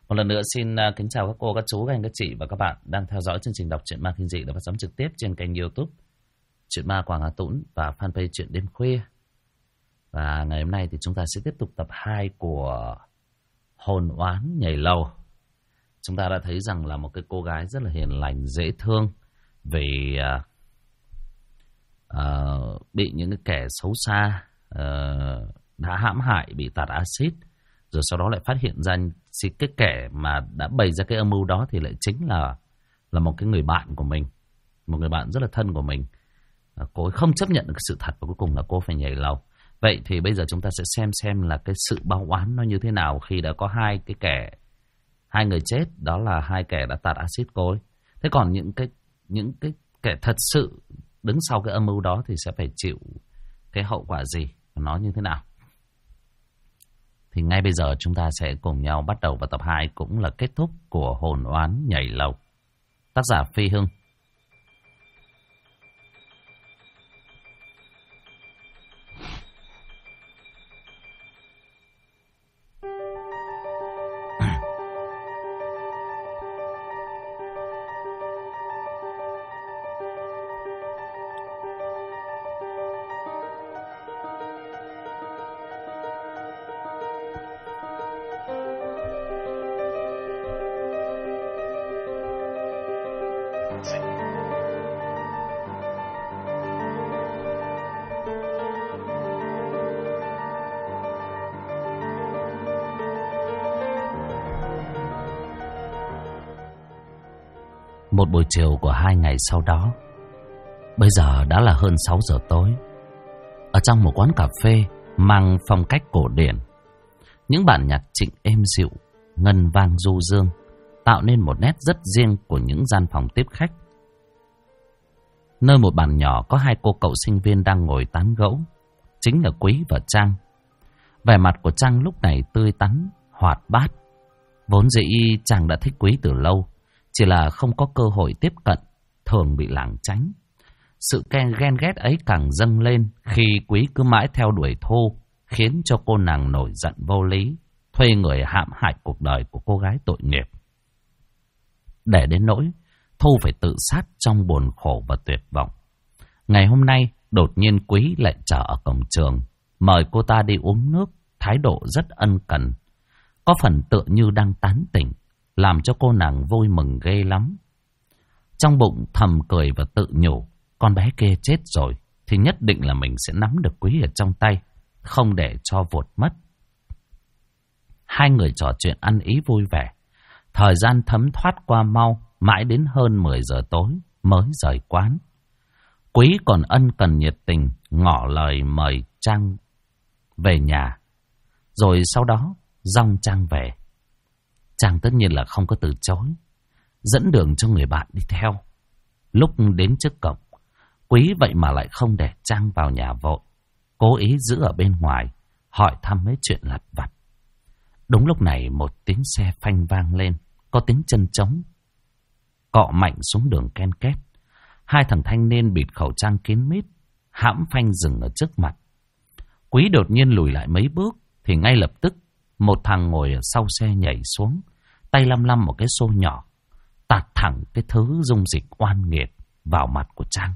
Một lần nữa xin kính chào các cô, các chú, các anh, các chị và các bạn đang theo dõi chương trình đọc truyện ma kinh dị được phát sóng trực tiếp trên kênh YouTube Truyện Ma Quảng Hà Tũng và fanpage Truyện Đêm Khuya. Và ngày hôm nay thì chúng ta sẽ tiếp tục tập 2 của Hồn Oán Nhảy Lầu. Chúng ta đã thấy rằng là một cái cô gái rất là hiền lành, dễ thương vì bị những cái kẻ xấu xa đã hãm hại, bị tạt axit. Rồi sau đó lại phát hiện ra cái kẻ mà đã bày ra cái âm mưu đó thì lại chính là một cái người bạn của mình. Một người bạn rất là thân của mình. Cô ấy không chấp nhận được sự thật và cuối cùng là cô phải nhảy lầu. Vậy thì bây giờ chúng ta sẽ xem là cái sự báo oán nó như thế nào khi đã có hai người chết, đó là hai kẻ đã tạt axit cô ấy. Thế còn những cái kẻ thật sự đứng sau cái âm mưu đó thì sẽ phải chịu cái hậu quả gì, nó như thế nào? Thì ngay bây giờ chúng ta sẽ cùng nhau bắt đầu vào tập 2 cũng là kết thúc của Hồn Oán Nhảy Lầu. Tác giả Phi Hưng. Một buổi chiều của 2 ngày sau đó, bây giờ đã là hơn 6 giờ tối. Ở trong một quán cà phê mang phong cách cổ điển, những bản nhạc trịnh êm dịu, ngân vang du dương, tạo nên một nét rất riêng của những gian phòng tiếp khách. Nơi một bàn nhỏ có 2 cô cậu sinh viên đang ngồi tán gẫu, chính là Quý và Trang. Vẻ mặt của Trang lúc này tươi tắn, hoạt bát. Vốn dĩ Trang đã thích Quý từ lâu, chỉ là không có cơ hội tiếp cận, thường bị lảng tránh. Sự ghen ghét ấy càng dâng lên khi Quý cứ mãi theo đuổi Thu, khiến cho cô nàng nổi giận vô lý, thuê người hãm hại cuộc đời của cô gái tội nghiệp. Để đến nỗi Thu phải tự sát trong buồn khổ và tuyệt vọng. Ngày hôm nay, đột nhiên Quý lại chờ ở cổng trường, mời cô ta đi uống nước, thái độ rất ân cần, có phần tựa như đang tán tỉnh, làm cho cô nàng vui mừng ghê lắm. Trong bụng thầm cười và tự nhủ, con bé kia chết rồi thì nhất định là mình sẽ nắm được Quý ở trong tay, không để cho vụt mất. Hai người trò chuyện ăn ý vui vẻ. Thời gian thấm thoát qua mau, mãi đến hơn 10 giờ tối mới rời quán. Quý còn ân cần nhiệt tình ngỏ lời mời Trang về nhà, rồi sau đó dong Trang về. Trang tất nhiên là không có từ chối, dẫn đường cho người bạn đi theo. Lúc đến trước cổng, Quý vậy mà lại không để Trang vào nhà vội, cố ý giữ ở bên ngoài, hỏi thăm mấy chuyện lặt vặt. Đúng lúc này một tiếng xe phanh vang lên, có tiếng chân trống cọ mạnh xuống đường ken két. 2 thằng thanh niên bịt khẩu trang kín mít, hãm phanh dừng ở trước mặt. Quý đột nhiên lùi lại mấy bước, thì ngay lập tức một thằng ngồi ở sau xe nhảy xuống, tay lăm lăm một cái xô nhỏ, tạt thẳng cái thứ dung dịch oan nghiệt vào mặt của Trang.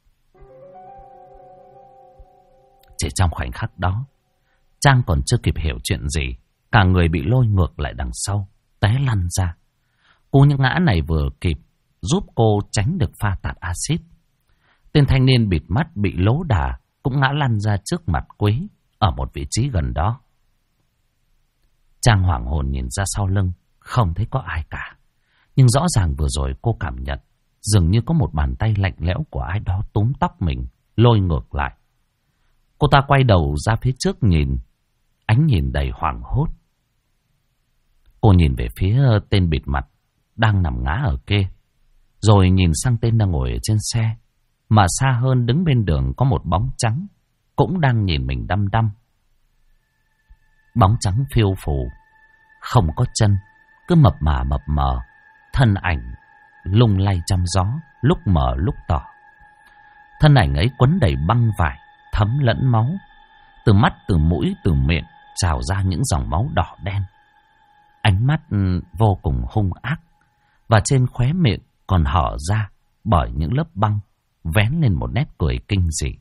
Chỉ trong khoảnh khắc đó, Trang còn chưa kịp hiểu chuyện gì, cả người bị lôi ngược lại đằng sau, té lăn ra. Cú ngã này vừa kịp giúp cô tránh được pha tạt axit. Tên thanh niên bịt mắt bị lố đà cũng ngã lăn ra trước mặt Quý ở một vị trí gần đó. Trang hoảng hồn nhìn ra sau lưng, không thấy có ai cả. Nhưng rõ ràng vừa rồi cô cảm nhận dường như có một bàn tay lạnh lẽo của ai đó túm tóc mình, lôi ngược lại. Cô ta quay đầu ra phía trước nhìn, ánh nhìn đầy hoảng hốt. Cô nhìn về phía tên bịt mặt đang nằm ngã ở kia, rồi nhìn sang tên đang ngồi ở trên xe. Mà xa hơn đứng bên đường có một bóng trắng, cũng đang nhìn mình đăm đăm. Bóng trắng phiêu phù, không có chân, cứ mập mờ, thân ảnh lung lay trong gió, lúc mờ lúc tỏ. Thân ảnh ấy quấn đầy băng vải, thấm lẫn máu. Từ mắt, từ mũi, từ miệng trào ra những dòng máu đỏ đen. Ánh mắt vô cùng hung ác, và trên khóe miệng còn hở ra bởi những lớp băng, vén lên một nét cười kinh dị.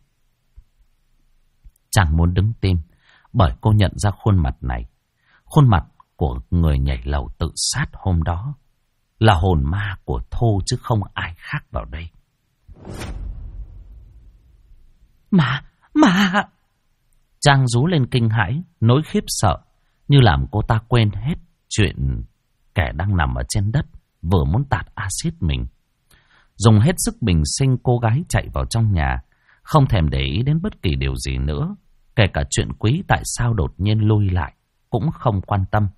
Chàng muốn đứng tim, bởi cô nhận ra khuôn mặt này. Khuôn mặt của người nhảy lầu tự sát hôm đó là hồn ma của Thu, chứ không ai khác vào đây. Mà! Trang rú lên kinh hãi, nỗi khiếp sợ, như làm cô ta quên hết chuyện kẻ đang nằm ở trên đất, vừa muốn tạt axit mình. Dùng hết sức bình sinh, cô gái chạy vào trong nhà, không thèm để ý đến bất kỳ điều gì nữa. Kể cả chuyện Quý tại sao đột nhiên lui lại, cũng không quan tâm.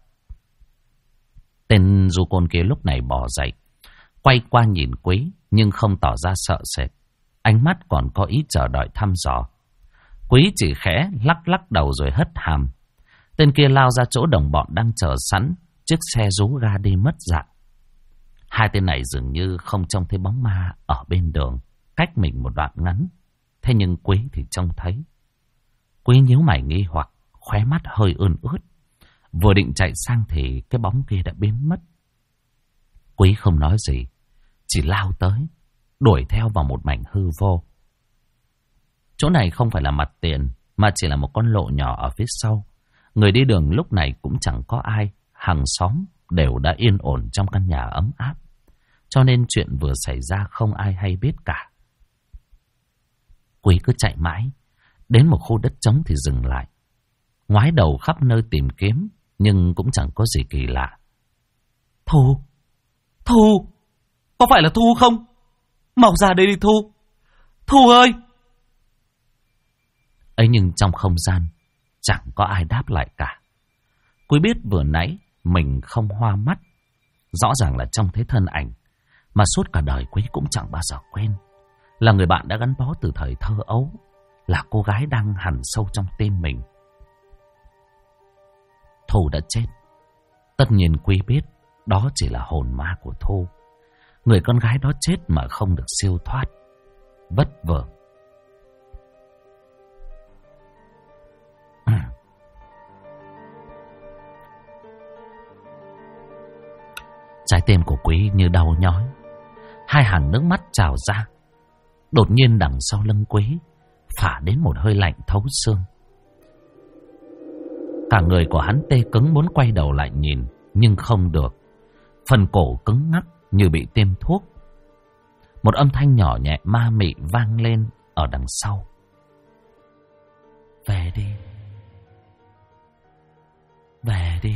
Tên du côn kia lúc này bò dậy, quay qua nhìn Quý, nhưng không tỏ ra sợ sệt. Ánh mắt còn có ý chờ đợi thăm dò. Quý chỉ khẽ lắc đầu rồi hất hàm. Tên kia lao ra chỗ đồng bọn đang chờ sẵn, chiếc xe rú ga đi mất dạng. Hai tên này dường như không trông thấy bóng ma ở bên đường, cách mình một đoạn ngắn. Thế nhưng Quý thì trông thấy. Quý nhíu mày nghi hoặc, khóe mắt hơi ươn ướt. Vừa định chạy sang thì cái bóng kia đã biến mất. Quý không nói gì, chỉ lao tới, đuổi theo vào một mảnh hư vô. Chỗ này không phải là mặt tiền, mà chỉ là một con lộ nhỏ ở phía sau. Người đi đường lúc này cũng chẳng có ai, hàng xóm đều đã yên ổn trong căn nhà ấm áp. Cho nên chuyện vừa xảy ra không ai hay biết cả. Quý cứ chạy mãi, đến một khu đất trống thì dừng lại. Ngoái đầu khắp nơi tìm kiếm, nhưng cũng chẳng có gì kỳ lạ. Thu! Có phải là Thu không? Mau ra đây đi Thu! Thu ơi! Ấy nhưng trong không gian, chẳng có ai đáp lại cả. Quý biết vừa nãy mình không hoa mắt. Rõ ràng là trông thấy thân ảnh mà suốt cả đời Quý cũng chẳng bao giờ quên. Là người bạn đã gắn bó từ thời thơ ấu, là cô gái đang hằn sâu trong tim mình. Thu đã chết. Tất nhiên Quý biết đó chỉ là hồn ma của Thu. Người con gái đó chết mà không được siêu thoát. Vất vưởng. Trái tim của Quý như đau nhói. Hai hàng nước mắt trào ra. Đột nhiên đằng sau lưng Quý phả đến một hơi lạnh thấu xương. Cả người của hắn tê cứng, muốn quay đầu lại nhìn, nhưng không được. Phần cổ cứng ngắc như bị tiêm thuốc. Một âm thanh nhỏ nhẹ ma mị vang lên ở đằng sau. Về đi. Về đi.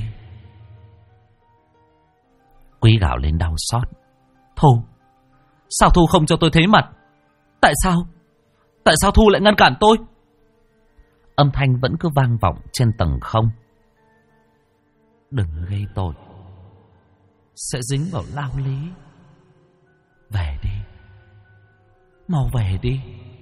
Quý gào lên đau xót. Thu! Sao Thu không cho tôi thấy mặt? Tại sao? Tại sao Thu lại ngăn cản tôi? Âm thanh vẫn cứ vang vọng trên tầng không. Đừng gây tội, sẽ dính vào lao lý. Về đi. Mau về đi.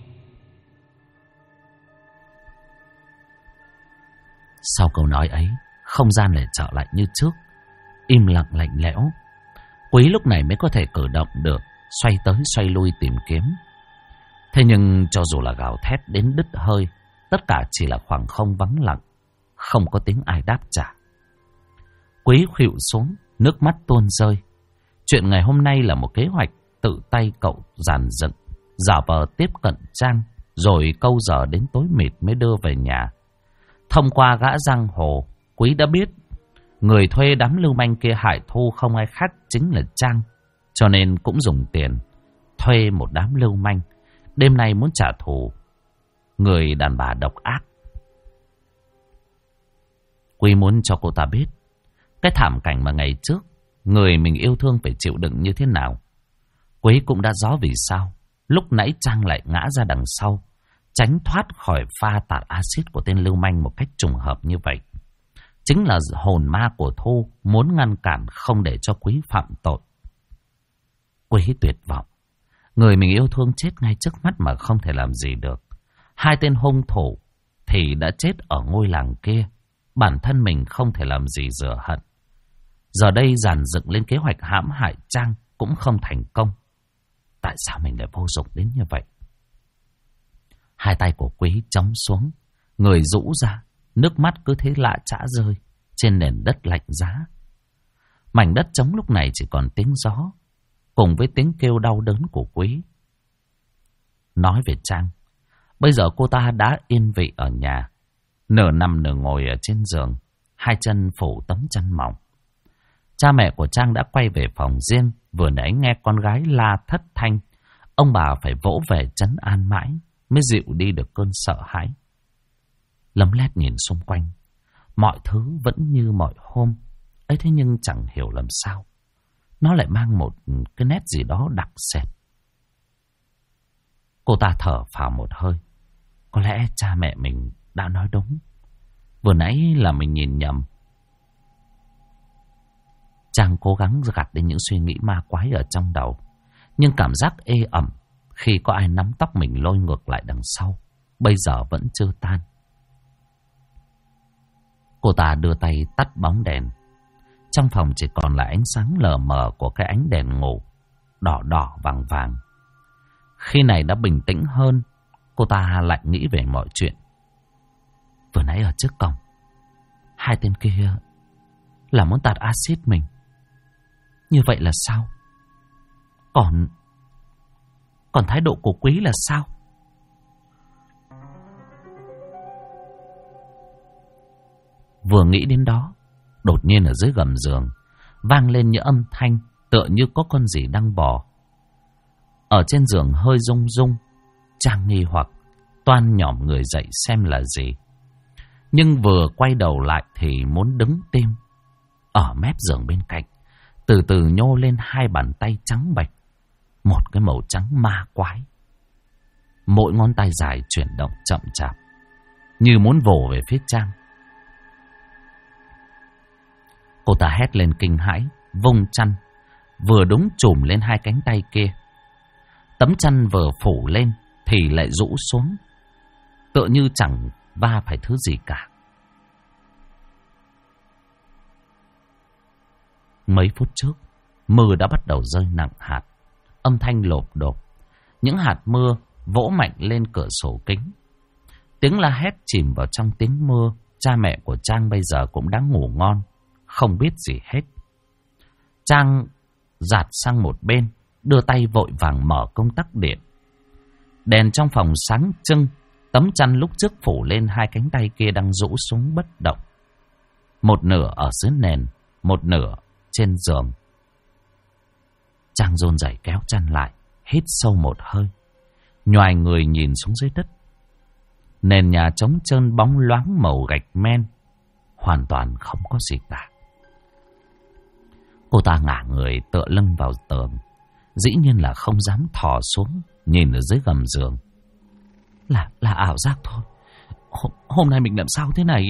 Sau câu nói ấy, không gian lại trở lại như trước, im lặng lạnh lẽo. Quý lúc này mới có thể cử động được, xoay tới xoay lui tìm kiếm. Thế nhưng cho dù là gào thét đến đứt hơi, tất cả chỉ là khoảng không vắng lặng, không có tiếng ai đáp trả. Quý khuỵu xuống, nước mắt tuôn rơi. Chuyện ngày hôm nay là một kế hoạch tự tay cậu dàn dựng, giả vờ tiếp cận Trang, rồi câu giờ đến tối mịt mới đưa về nhà. Thông qua gã giang hồ, Quý đã biết người thuê đám lưu manh kia hại Thu không ai khác chính là Trang, cho nên cũng dùng tiền thuê một đám lưu manh, đêm nay muốn trả thù người đàn bà độc ác. Quý muốn cho cô ta biết cái thảm cảnh mà ngày trước người mình yêu thương phải chịu đựng như thế nào. Quý cũng đã rõ vì sao lúc nãy Trang lại ngã ra đằng sau, tránh thoát khỏi pha tạt axit của tên lưu manh một cách trùng hợp như vậy. Chính là hồn ma của Thu muốn ngăn cản không để cho Quý phạm tội. Quý tuyệt vọng. Người mình yêu thương chết ngay trước mắt mà không thể làm gì được. Hai tên hung thủ thì đã chết ở ngôi làng kia. Bản thân mình không thể làm gì rửa hận. Giờ đây dàn dựng lên kế hoạch hãm hại Trang cũng không thành công. Tại sao mình lại vô dụng đến như vậy? Hai tay của Quý chống xuống, người rũ ra, nước mắt cứ thế lạ chã rơi trên nền đất lạnh giá. Mảnh đất trống lúc này chỉ còn tiếng gió, cùng với tiếng kêu đau đớn của Quý. Nói về Trang, bây giờ cô ta đã yên vị ở nhà, nửa nằm nửa ngồi ở trên giường, hai chân phủ tấm chăn mỏng. Cha mẹ của Trang đã quay về phòng riêng, vừa nãy nghe con gái la thất thanh, ông bà phải vỗ về trấn an mãi mới dịu đi được cơn sợ hãi. Lấm lét nhìn xung quanh, mọi thứ vẫn như mọi hôm ấy, thế nhưng chẳng hiểu làm sao nó lại mang một cái nét gì đó đặc sệt. Cô ta thở phào một hơi, có lẽ cha mẹ mình đã nói đúng, vừa nãy là mình nhìn nhầm. Trang cố gắng gạt đi những suy nghĩ ma quái ở trong đầu, nhưng cảm giác ê ẩm khi có ai nắm tóc mình lôi ngược lại đằng sau bây giờ vẫn chưa tan. Cô ta đưa tay tắt bóng đèn. Trong phòng chỉ còn là ánh sáng lờ mờ của cái ánh đèn ngủ, đỏ đỏ vàng vàng. Khi này đã bình tĩnh hơn, cô ta lại nghĩ về mọi chuyện. Vừa nãy ở trước cổng, hai tên kia là muốn tạt axit mình. Như vậy là sao? Còn thái độ của Quý là sao? Vừa nghĩ đến đó, đột nhiên ở dưới gầm giường vang lên những âm thanh tựa như có con gì đang bò. Ở trên giường hơi rung rung. Trang nghi hoặc toan nhỏm người dậy xem là gì, nhưng vừa quay đầu lại thì muốn đứng tim. Ở mép giường bên cạnh từ từ nhô lên hai bàn tay trắng bệch, một cái màu trắng ma quái. Mỗi ngón tay dài chuyển động chậm chạp, như muốn vồ về phía Trang. Cô ta hét lên kinh hãi, vung chăn, vừa đúng chùm lên hai cánh tay kia. Tấm chăn vừa phủ lên thì lại rũ xuống, tựa như chẳng va phải thứ gì cả. Mấy phút trước, mưa đã bắt đầu rơi nặng hạt, âm thanh lộp độp. Những hạt mưa vỗ mạnh lên cửa sổ kính. Tiếng la hét chìm vào trong tiếng mưa. Cha mẹ của Trang bây giờ cũng đã ngủ ngon, không biết gì hết. Trang dạt sang một bên, đưa tay vội vàng mở công tắc điện. Đèn trong phòng sáng trưng, tấm chăn lúc trước phủ lên hai cánh tay kia đang rũ xuống bất động. Một nửa ở dưới nền, một nửa trên giường. Trang run rẩy kéo chăn lại, hít sâu một hơi, nhoài người nhìn xuống dưới đất. Nền nhà trống trơn bóng loáng màu gạch men, hoàn toàn không có gì cả. Cô ta ngả người tựa lưng vào tường, dĩ nhiên là không dám thò xuống nhìn ở dưới gầm giường. Là ảo giác thôi. Hôm nay mình làm sao thế này?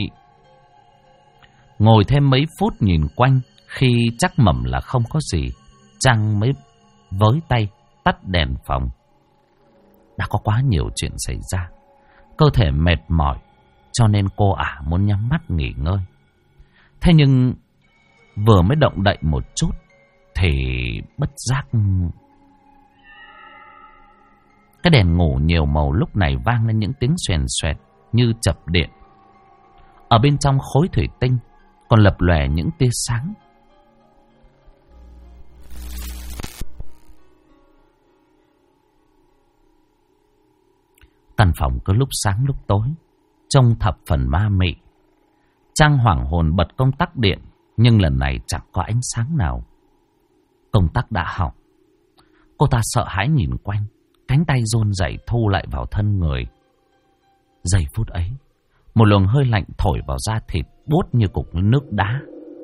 Ngồi thêm mấy phút nhìn quanh, khi chắc mẩm là không có gì, Trang mới với tay tắt đèn phòng. Đã có quá nhiều chuyện xảy ra, cơ thể mệt mỏi, cho nên cô muốn nhắm mắt nghỉ ngơi. Thế nhưng vừa mới động đậy một chút thì bất giác cái đèn ngủ nhiều màu lúc này vang lên những tiếng xoèn xoẹt như chập điện. Ở bên trong khối thủy tinh còn lập lòe những tia sáng. Căn phòng cứ lúc sáng lúc tối, trông thập phần ma mị. Trang hoảng hồn bật công tắc điện, nhưng lần này chẳng có ánh sáng nào. Công tắc đã hỏng. Cô ta sợ hãi nhìn quanh, cánh tay run rẩy thu lại vào thân người. Giây phút ấy, một luồng hơi lạnh thổi vào da thịt, buốt như cục nước đá.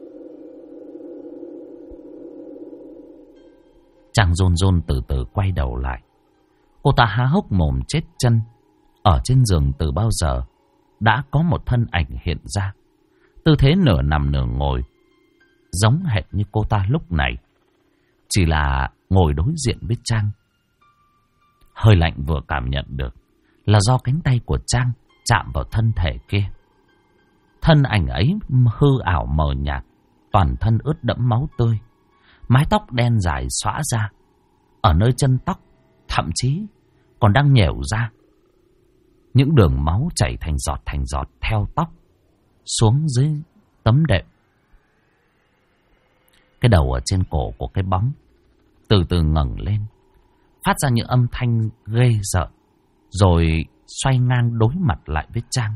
Trang run run từ từ quay đầu lại. Cô ta há hốc mồm chết chân. Ở trên giường từ bao giờ đã có một thân ảnh hiện ra, tư thế nửa nằm nửa ngồi, giống hệt như cô ta lúc này, chỉ là ngồi đối diện với Trang. Hơi lạnh vừa cảm nhận được là do cánh tay của Trang chạm vào thân thể kia. Thân ảnh ấy hư ảo mờ nhạt, toàn thân ướt đẫm máu tươi, mái tóc đen dài xõa ra, ở nơi chân tóc thậm chí còn đang nhẻo ra. Những đường máu chảy thành giọt theo tóc xuống dưới tấm đệm. Cái đầu ở trên cổ của cái bóng từ từ ngẩng lên, phát ra những âm thanh ghê rợn, rồi xoay ngang đối mặt lại với Trang.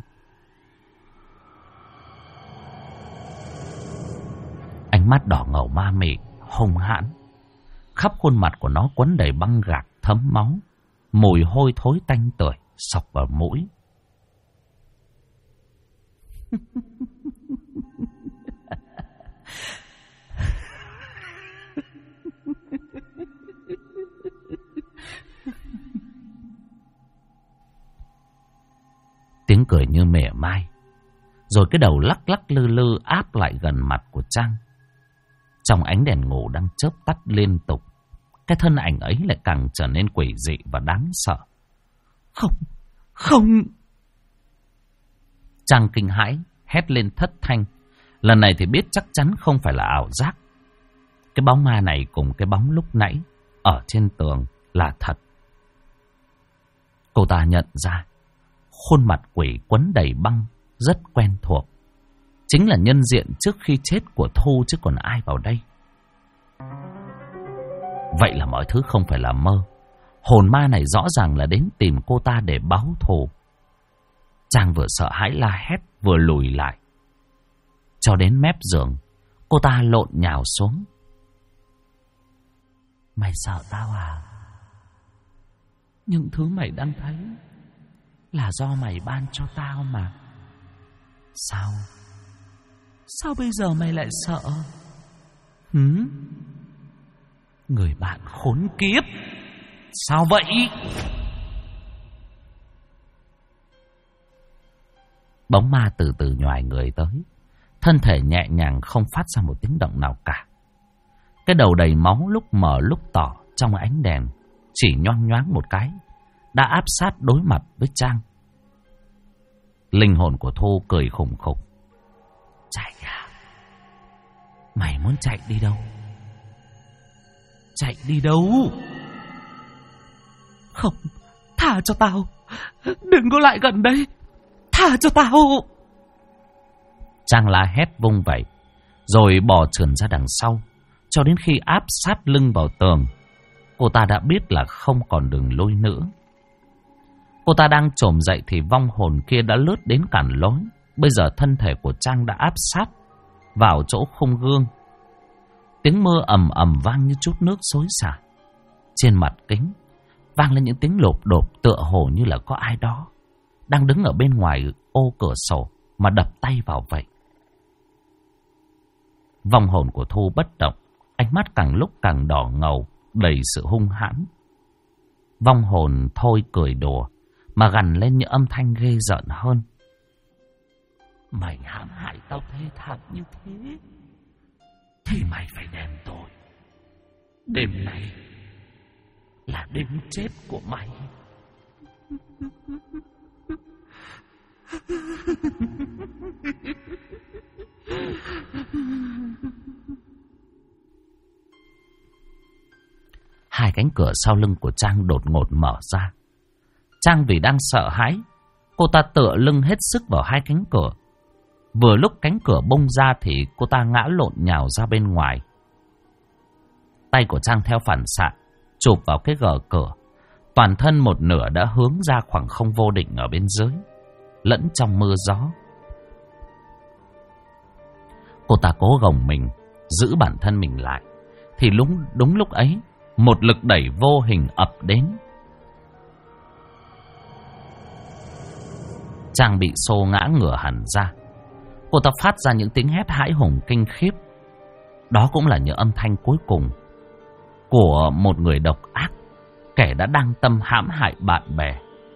Ánh mắt đỏ ngầu ma mị, hung hãn. Khắp khuôn mặt của nó quấn đầy băng gạc thấm máu, mùi hôi thối tanh tưởi xộc vào mũi. Tiếng cười như mỉa mai, rồi cái đầu lắc lắc lư lư áp lại gần mặt của Trang. Trong ánh đèn ngủ đang chớp tắt liên tục, cái thân ảnh ấy lại càng trở nên quỷ dị và đáng sợ. Không, không! Trang kinh hãi, hét lên thất thanh. Lần này thì biết chắc chắn không phải là ảo giác. Cái bóng ma này cùng cái bóng lúc nãy ở trên tường là thật. Cô ta nhận ra khuôn mặt quỷ quấn đầy băng rất quen thuộc. Chính là nhân diện trước khi chết của Thu chứ còn ai vào đây. Vậy là mọi thứ không phải là mơ. Hồn ma này rõ ràng là đến tìm cô ta để báo thù. Trang vừa sợ hãi la hét vừa lùi lại. Cho đến mép giường, cô ta lộn nhào xuống. Mày sợ tao à? Những thứ mày đang thấy là do mày ban cho tao mà. Sao? Sao bây giờ mày lại sợ? Người bạn khốn kiếp! Sao vậy? Bóng ma từ từ nhoài người tới, thân thể nhẹ nhàng không phát ra một tiếng động nào cả. Cái đầu đầy máu lúc mờ lúc tỏ trong ánh đèn chỉ nhoang nhoáng một cái đã áp sát đối mặt với Trang. Linh hồn của Thu cười khủng khủng. Chạy à? Mày muốn chạy đi đâu? Chạy đi đâu? Không, thả cho tao. Đừng có lại gần đây. Thả cho tao. Trang la hét vung vẩy, rồi bò trườn ra đằng sau, cho đến khi áp sát lưng vào tường. Cô ta đã biết là không còn đường lui nữa. Cô ta đang chồm dậy thì vong hồn kia đã lướt đến cản lối. Bây giờ thân thể của Trang đã áp sát vào chỗ khung gương. Tiếng mưa ầm ầm vang như chút nước xối xả. Trên mặt kính vang lên những tiếng lộp độp, tựa hồ như là có ai đó đang đứng ở bên ngoài ô cửa sổ mà đập tay vào vậy. Vong hồn của Thu bất động, ánh mắt càng lúc càng đỏ ngầu, đầy sự hung hãn. Vong hồn thôi cười đùa mà gằn lên những âm thanh ghê rợn hơn. Mày hãm hại tao thê thảm như thế thì mày phải đền tội. Đêm này là đêm chết của mày. Hai cánh cửa sau lưng của Trang đột ngột mở ra. Trang vì đang sợ hãi, cô ta tựa lưng hết sức vào hai cánh cửa. Vừa lúc cánh cửa bung ra thì cô ta ngã lộn nhào ra bên ngoài. Tay của Trang theo phản xạ chụp vào cái gờ cửa. Toàn thân một nửa đã hướng ra khoảng không vô định ở bên dưới, lẫn trong mưa gió. Cô ta cố gồng mình, giữ bản thân mình lại. Thì đúng lúc ấy, một lực đẩy vô hình ập đến. Trang bị xô ngã ngửa hẳn ra. Cô ta phát ra những tiếng hét hãi hùng kinh khiếp. Đó cũng là những âm thanh cuối cùng của một người độc ác, kẻ đã đang tâm hãm hại bạn bè.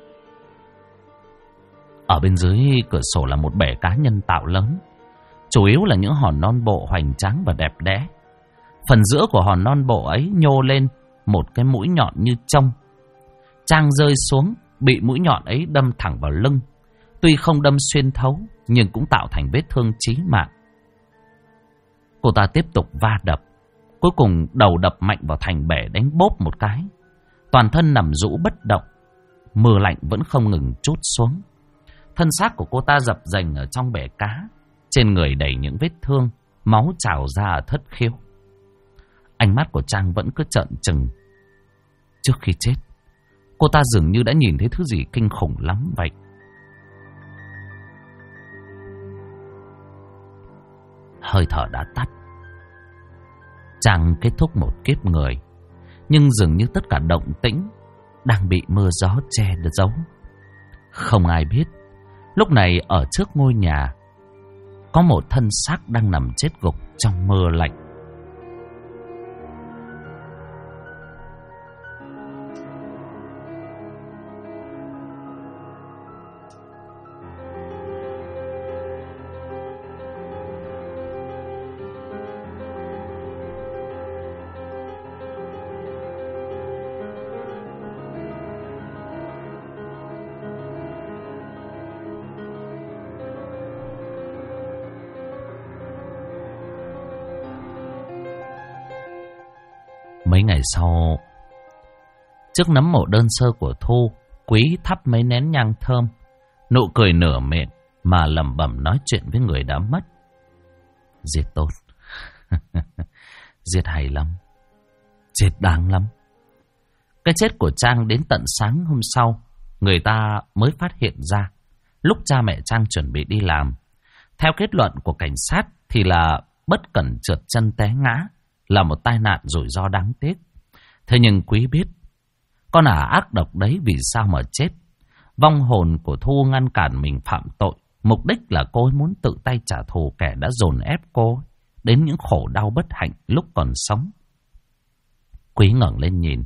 Ở bên dưới cửa sổ là một bể cá nhân tạo lớn, chủ yếu là những hòn non bộ hoành tráng và đẹp đẽ. Phần giữa của hòn non bộ ấy nhô lên một cái mũi nhọn như trông. Trang rơi xuống, bị mũi nhọn ấy đâm thẳng vào lưng. Tuy không đâm xuyên thấu, nhưng cũng tạo thành vết thương chí mạng. Cô ta tiếp tục va đập. Cuối cùng đầu đập mạnh vào thành bể đánh bốp một cái. Toàn thân nằm rũ bất động. Mưa lạnh vẫn không ngừng trút xuống. Thân xác của cô ta dập dềnh ở trong bể cá. Trên người đầy những vết thương, máu trào ra ở thất khiếu. mắt của Trang vẫn cứ trợn trừng. Trước khi chết, cô ta dường như đã nhìn thấy thứ gì kinh khủng lắm vậy. Hơi thở đã tắt. Trang kết thúc một kiếp người, nhưng dường như tất cả động tĩnh đang bị mưa gió che giấu. Không ai biết, lúc này ở trước ngôi nhà có một thân xác đang nằm chết gục trong mưa lạnh. Mấy ngày sau, trước nấm mộ đơn sơ của Thu, Quý thắp mấy nén nhang thơm, nụ cười nửa miệng mà lẩm bẩm nói chuyện với người đã mất. Giết tốt. Giết hay lắm. Giết đáng lắm. Cái chết của Trang đến tận sáng hôm sau, người ta mới phát hiện ra. Lúc cha mẹ Trang chuẩn bị đi làm, theo kết luận của cảnh sát thì là bất cẩn trượt chân té ngã, là một tai nạn rủi ro đáng tiếc. Thế nhưng Quý biết, con ác độc đấy vì sao mà chết. Vong hồn của Thu ngăn cản mình phạm tội, mục đích là cô ấy muốn tự tay trả thù kẻ đã dồn ép cô đến những khổ đau bất hạnh lúc còn sống. Quý ngẩng lên nhìn.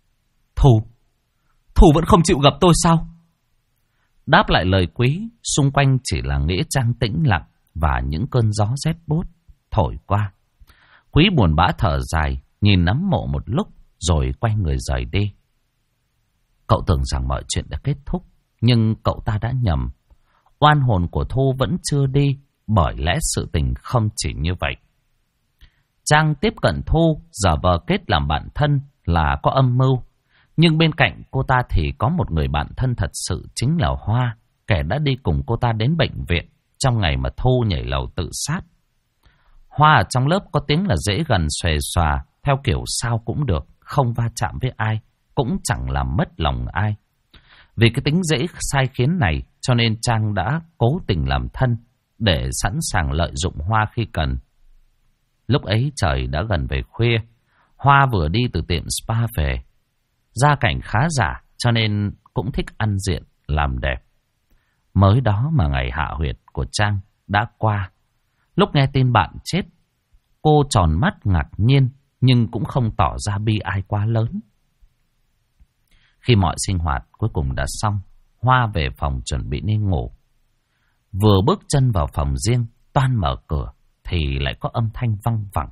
Thu vẫn không chịu gặp tôi sao? Đáp lại lời Quý, xung quanh chỉ là nghĩa trang tĩnh lặng và những cơn gió rét buốt thổi qua. Quý buồn bã thở dài, nhìn nấm mộ một lúc rồi quay người rời đi. Cậu tưởng rằng mọi chuyện đã kết thúc, nhưng cậu ta đã nhầm. Oan hồn của Thu vẫn chưa đi, bởi lẽ sự tình không chỉ như vậy. Trang tiếp cận Thu, giả vờ kết làm bạn thân là có âm mưu. Nhưng bên cạnh cô ta thì có một người bạn thân thật sự, chính là Hoa, kẻ đã đi cùng cô ta đến bệnh viện trong ngày mà Thu nhảy lầu tự sát. Hoa ở trong lớp có tiếng là dễ gần, xòe xòa, theo kiểu sao cũng được, không va chạm với ai, cũng chẳng làm mất lòng ai. Vì cái tính dễ sai khiến này, cho nên Trang đã cố tình làm thân, để sẵn sàng lợi dụng Hoa khi cần. Lúc ấy trời đã gần về khuya, Hoa vừa đi từ tiệm spa về. Gia cảnh khá giả, cho nên cũng thích ăn diện, làm đẹp. Mới đó mà ngày hạ huyệt của Trang đã qua. Lúc nghe tin bạn chết, cô tròn mắt ngạc nhiên, nhưng cũng không tỏ ra bi ai quá lớn. Khi mọi sinh hoạt cuối cùng đã xong, Hoa về phòng chuẩn bị đi ngủ. Vừa bước chân vào phòng riêng, toan mở cửa, thì lại có âm thanh văng vẳng.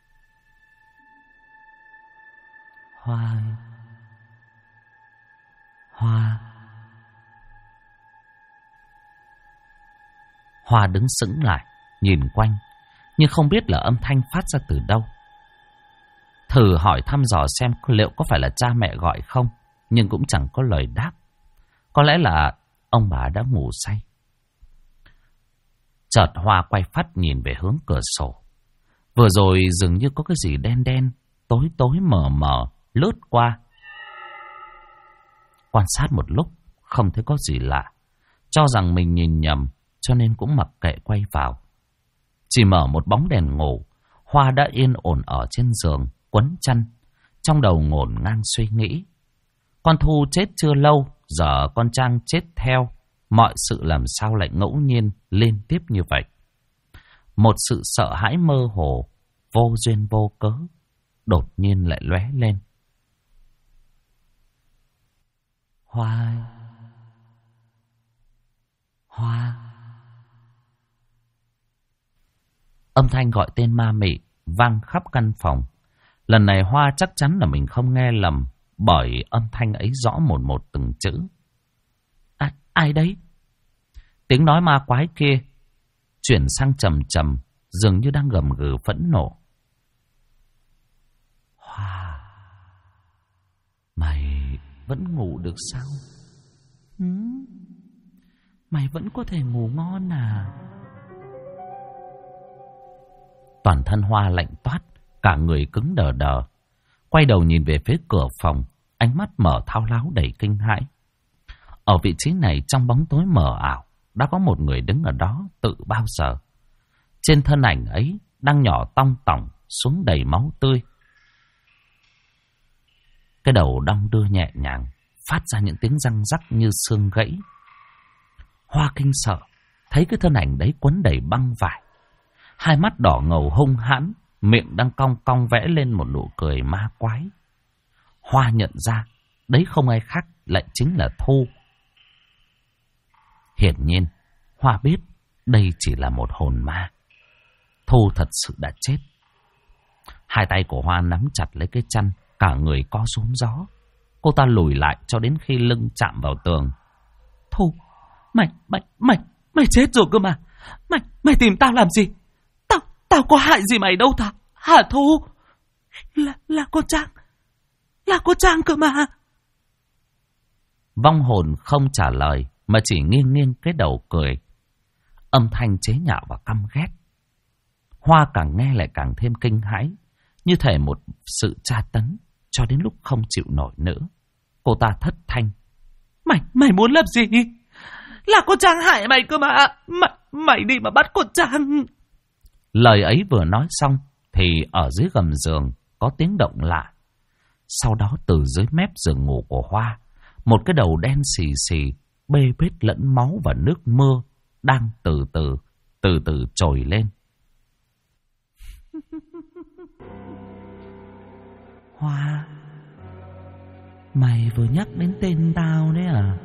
Hoa... Hoa đứng sững lại, nhìn quanh, nhưng không biết là âm thanh phát ra từ đâu. Thử hỏi thăm dò xem liệu có phải là cha mẹ gọi không, nhưng cũng chẳng có lời đáp. Có lẽ là ông bà đã ngủ say. Chợt Hoa quay phắt nhìn về hướng cửa sổ. Vừa rồi dường như có cái gì đen đen, tối tối mờ mờ lướt qua. Quan sát một lúc, không thấy có gì lạ, cho rằng mình nhìn nhầm, cho nên cũng mặc kệ quay vào. Chỉ mở một bóng đèn ngủ, Hoa đã yên ổn ở trên giường, quấn chăn, trong đầu ngổn ngang suy nghĩ. Con Thu chết chưa lâu, giờ con Trang chết theo, mọi sự làm sao lại ngẫu nhiên liên tiếp như vậy. Một sự sợ hãi mơ hồ, vô duyên vô cớ, đột nhiên lại lóe lên. Hoa... Âm thanh gọi tên ma mị vang khắp căn phòng. Lần này Hoa chắc chắn là mình không nghe lầm, bởi âm thanh ấy rõ một từng chữ. Ai đấy? Tiếng nói ma quái kia chuyển sang trầm trầm, dường như đang gầm gừ phẫn nộ. Hoa, mày vẫn ngủ được sao? Mày vẫn có thể ngủ ngon à? Toàn thân Hoa lạnh toát, cả người cứng đờ đờ. Quay đầu nhìn về phía cửa phòng, ánh mắt mở thao láo đầy kinh hãi. Ở vị trí này trong bóng tối mờ ảo, đã có một người đứng ở đó tự bao giờ. Trên thân ảnh ấy đang nhỏ tong tỏng xuống đầy máu tươi. Cái đầu đong đưa nhẹ nhàng, phát ra những tiếng răng rắc như xương gãy. Hoa kinh sợ, thấy cái thân ảnh đấy quấn đầy băng vải. Hai mắt đỏ ngầu hung hãn, miệng đang cong cong vẽ lên một nụ cười ma quái. Hoa nhận ra, đấy không ai khác lại chính là Thu. Hiển nhiên, Hoa biết đây chỉ là một hồn ma. Thu thật sự đã chết. Hai tay của Hoa nắm chặt lấy cái chăn, cả người co rúm gió. Cô ta lùi lại cho đến khi lưng chạm vào tường. Thu, mày chết rồi cơ mà. Mày tìm tao làm gì? Tao có hại gì mày đâu hả Thu? Là cô Trang. Là cô Trang cơ mà. Vong hồn không trả lời, mà chỉ nghiêng nghiêng cái đầu cười. Âm thanh chế nhạo và căm ghét. Hoa càng nghe lại càng thêm kinh hãi, như thể một sự tra tấn, cho đến lúc không chịu nổi nữa. Cô ta thất thanh. Mày muốn làm gì? Là cô Trang hại mày cơ mà. Mày đi mà bắt cô Trang. Lời ấy vừa nói xong thì ở dưới gầm giường có tiếng động lạ. Sau đó từ dưới mép giường ngủ của Hoa, một cái đầu đen xì xì, bê bết lẫn máu và nước mưa đang từ từ trồi lên. Hoa, mày vừa nhắc đến tên tao đấy à?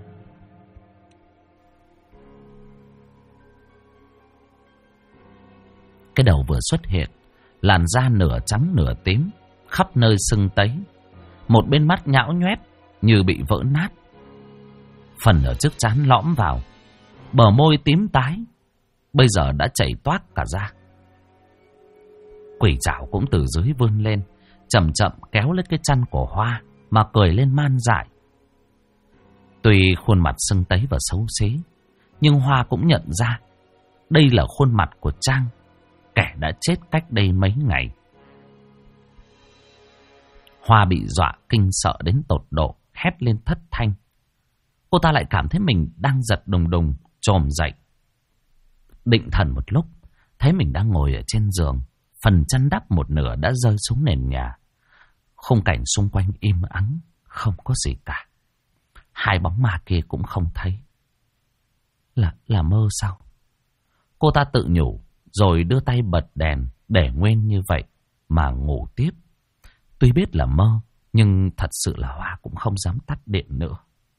Cái đầu vừa xuất hiện, làn da nửa trắng nửa tím, khắp nơi sưng tấy. Một bên mắt nhão nhoét như bị vỡ nát. Phần ở trước trán lõm vào, bờ môi tím tái, bây giờ đã chảy toát cả ra. Quỷ trảo cũng từ dưới vươn lên, chậm chậm kéo lấy cái chăn của Hoa mà cười lên man dại. Tuy khuôn mặt sưng tấy và xấu xí, nhưng Hoa cũng nhận ra đây là khuôn mặt của Trang, kẻ đã chết cách đây mấy ngày. Hoa bị dọa kinh sợ đến tột độ, hét lên thất thanh. Cô ta lại cảm thấy mình đang giật đùng đùng, chồm dậy. Định thần một lúc, thấy mình đang ngồi ở trên giường, phần chăn đắp một nửa đã rơi xuống nền nhà. Khung cảnh xung quanh im ắng, không có gì cả. Hai bóng ma kia cũng không thấy. Là mơ sao? Cô ta tự nhủ, rồi đưa tay bật đèn để nguyên như vậy mà ngủ tiếp. Tuy biết là mơ, nhưng thật sự là Hoa cũng không dám tắt điện nữa.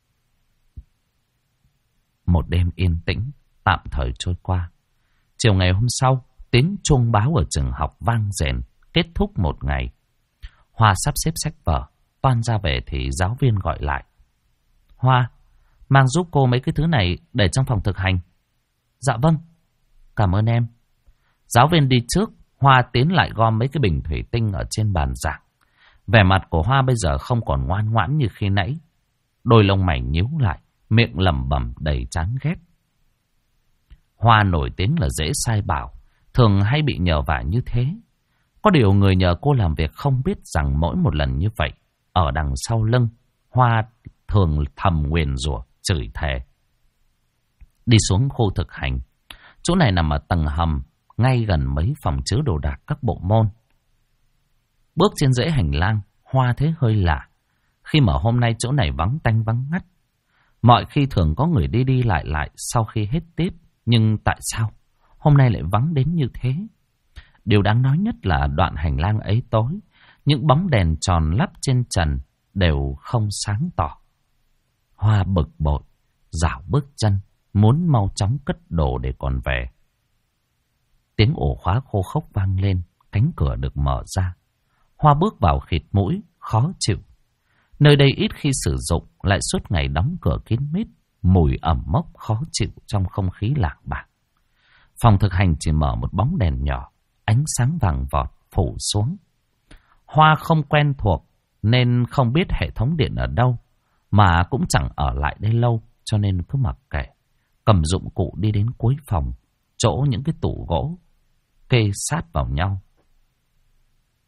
Một đêm yên tĩnh tạm thời trôi qua. Chiều ngày hôm sau, tiếng chuông báo ở trường học vang rền, kết thúc một ngày. Hoa sắp xếp sách vở, toan ra về thì giáo viên gọi lại. Hoa, mang giúp cô mấy cái thứ này để trong phòng thực hành. Dạ vâng, cảm ơn em. Giáo viên đi trước, Hoa tiến lại gom mấy cái bình thủy tinh ở trên bàn giảng. Vẻ mặt của Hoa bây giờ không còn ngoan ngoãn như khi nãy. Đôi lông mày nhíu lại, miệng lẩm bẩm đầy chán ghét. Hoa nổi tiếng là dễ sai bảo, thường hay bị nhờ vả như thế. Có điều người nhờ cô làm việc không biết rằng mỗi một lần như vậy, ở đằng sau lưng, Hoa thường thầm nguyền rủa, chửi thề. Đi xuống khu thực hành. Chỗ này nằm ở tầng hầm, ngay gần mấy phòng chứa đồ đạc các bộ môn. Bước trên dãy hành lang, Hoa thấy hơi lạ. Khi mà hôm nay chỗ này vắng tanh vắng ngắt. Mọi khi thường có người đi đi lại lại sau khi hết tiết. Nhưng tại sao hôm nay lại vắng đến như thế? Điều đáng nói nhất là đoạn hành lang ấy tối. Những bóng đèn tròn lắp trên trần đều không sáng tỏ. Hoa bực bội, rảo bước chân, muốn mau chóng cất đồ để còn về. Tiếng ổ khóa khô khốc vang lên, cánh cửa được mở ra. Hoa bước vào khịt mũi, khó chịu. Nơi đây ít khi sử dụng, lại suốt ngày đóng cửa kín mít, mùi ẩm mốc khó chịu trong không khí lạc bạc. Phòng thực hành chỉ mở một bóng đèn nhỏ, ánh sáng vàng vọt phủ xuống. Hoa không quen thuộc nên không biết hệ thống điện ở đâu, mà cũng chẳng ở lại đây lâu, cho nên cứ mặc kệ. Cầm dụng cụ đi đến cuối phòng, chỗ những cái tủ gỗ kê sát vào nhau.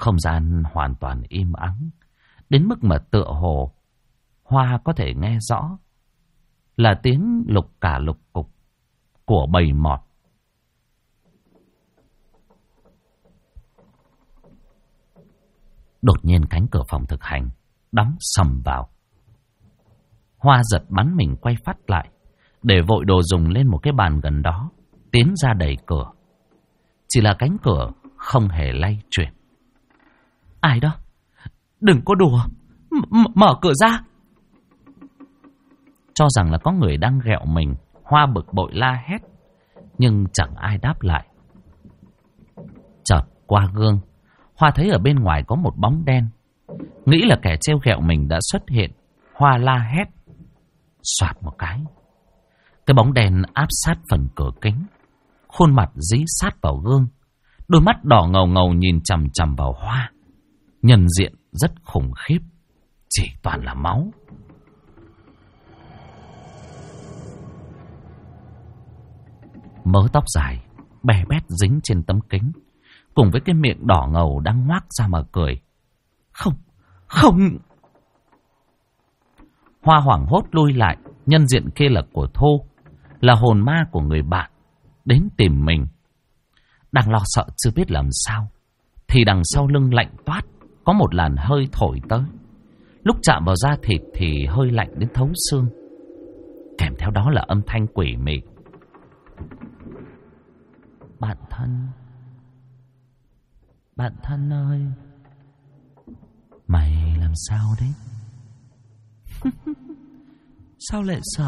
Không gian hoàn toàn im ắng, đến mức mà tựa hồ Hoa có thể nghe rõ là tiếng lục cả lục cục của bầy mọt. Đột nhiên cánh cửa phòng thực hành đóng sầm vào. Hoa giật bắn mình quay phát lại, để vội đồ dùng lên một cái bàn gần đó, tiến ra đẩy cửa. Chỉ là cánh cửa không hề lay chuyển. Ai đó? Đừng có đùa, mở cửa ra. Cho rằng là có người đang ghẹo mình, Hoa bực bội la hét, nhưng chẳng ai đáp lại. Chợt qua gương, Hoa thấy ở bên ngoài có một bóng đen. Nghĩ là kẻ trêu ghẹo mình đã xuất hiện, Hoa la hét. Soạt một cái bóng đen áp sát phần cửa kính, khuôn mặt dí sát vào gương, đôi mắt đỏ ngầu ngầu nhìn chằm chằm vào Hoa. Nhân diện rất khủng khiếp, chỉ toàn là máu. Mớ tóc dài bè bét dính trên tấm kính, cùng với cái miệng đỏ ngầu đang ngoác ra mà cười. Không. Hoa hoảng hốt lui lại. Nhân diện kia là của Thu, là hồn ma của người bạn đến tìm mình. Đang lo sợ chưa biết làm sao, thì đằng sau lưng lạnh toát, có một làn hơi thổi tới. Lúc chạm vào da thịt thì hơi lạnh đến thấu xương, kèm theo đó là âm thanh quỷ mị. Bạn thân ơi, mày làm sao đấy? Sao lại sợ?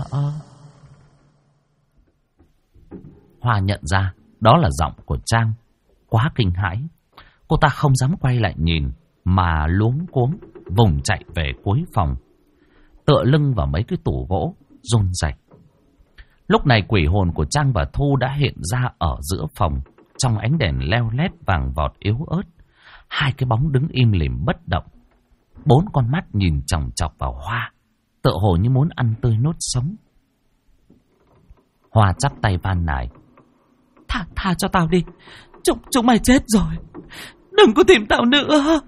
Hoa nhận ra đó là giọng của Trang. Quá kinh hãi, cô ta không dám quay lại nhìn, mà luống cuống vùng chạy về cuối phòng, tựa lưng vào mấy cái tủ gỗ run rẩy. Lúc này quỷ hồn của Trang và Thu đã hiện ra ở giữa phòng, trong ánh đèn leo lét vàng vọt yếu ớt. Hai cái bóng đứng im lìm bất động, bốn con mắt nhìn chòng chọc vào Hoa, tựa hồ như muốn ăn tươi nuốt sống. Hoa chắp tay van nài. Tha cho tao đi, chúng mày chết rồi, đừng có tìm tao nữa.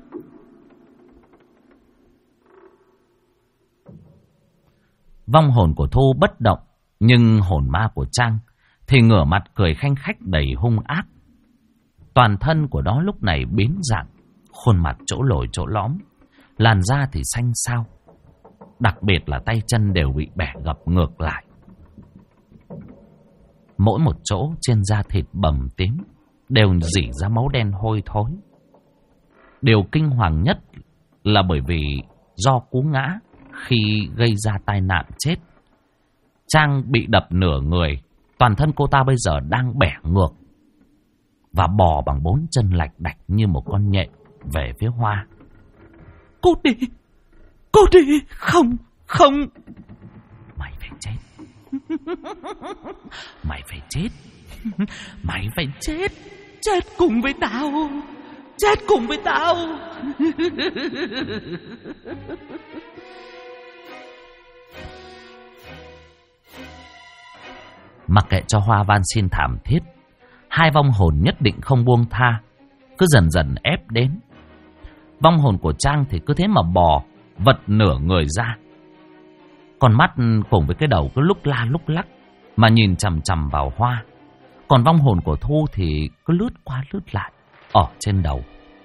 Vong hồn của Thu bất động, nhưng hồn ma của Trang thì ngửa mặt cười khanh khách đầy hung ác. Toàn thân của nó lúc này biến dạng, khuôn mặt chỗ lồi chỗ lõm, làn da thì xanh xao, đặc biệt là tay chân đều bị bẻ gập ngược lại. Mỗi một chỗ trên da thịt bầm tím đều rỉ ra máu đen hôi thối. Điều kinh hoàng nhất là bởi vì do cú ngã khi gây ra tai nạn chết, Trang bị đập nửa người, toàn thân cô ta bây giờ đang bẻ ngược và bò bằng bốn chân lạch đạch như một con nhện về phía Hoa. Cô đi, không. Mày phải chết. Mày phải chết. Chết cùng với tao. Mặc kệ cho Hoa van xin thảm thiết, hai vong hồn nhất định không buông tha, cứ dần dần ép đến. Vong hồn của Trang thì cứ thế mà bò, vật nửa người ra. Con mắt cùng với cái đầu cứ lúc la lúc lắc mà nhìn chằm chằm vào Hoa. Còn vong hồn của Thu thì cứ lướt qua lướt lại ở trên đầu.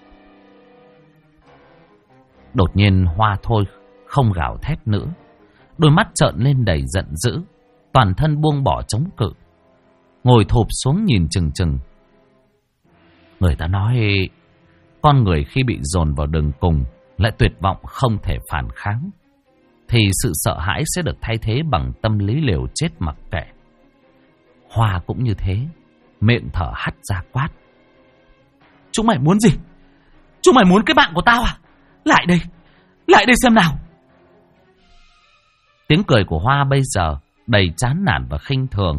Đột nhiên Hoa thôi không gào thét nữa, đôi mắt trợn lên đầy giận dữ, toàn thân buông bỏ chống cự, ngồi thụp xuống nhìn chừng chừng. Người ta nói con người khi bị dồn vào đường cùng lại tuyệt vọng không thể phản kháng, thì sự sợ hãi sẽ được thay thế bằng tâm lý liều chết mặc kệ. Hoa cũng như thế, miệng thở hắt ra quát. Chúng mày muốn gì? Chúng mày muốn cái mạng của tao à? Lại đây xem nào. Tiếng cười của Hoa bây giờ đầy chán nản và khinh thường.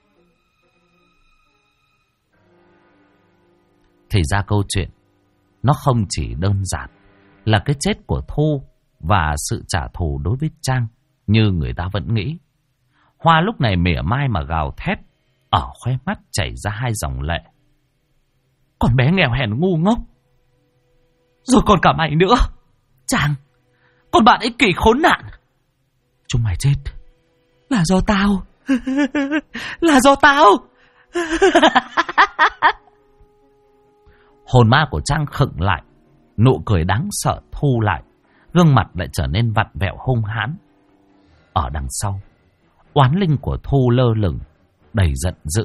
Thì ra câu chuyện nó không chỉ đơn giản là cái chết của Thu và sự trả thù đối với Trang như người ta vẫn nghĩ. Hoa lúc này mỉa mai mà gào thét, ở khóe mắt chảy ra hai dòng lệ. Con bé nghèo hèn ngu ngốc, Rồi còn cả mày nữa. Chàng, con bạn ích kỷ khốn nạn. Chúng mày chết là do tao. Là do tao. Hồn ma của Trang khựng lại. Nụ cười đáng sợ thu lại. Gương mặt lại trở nên vặn vẹo hung hãn. Ở đằng sau, oán linh của Thu lơ lửng, đầy giận dữ.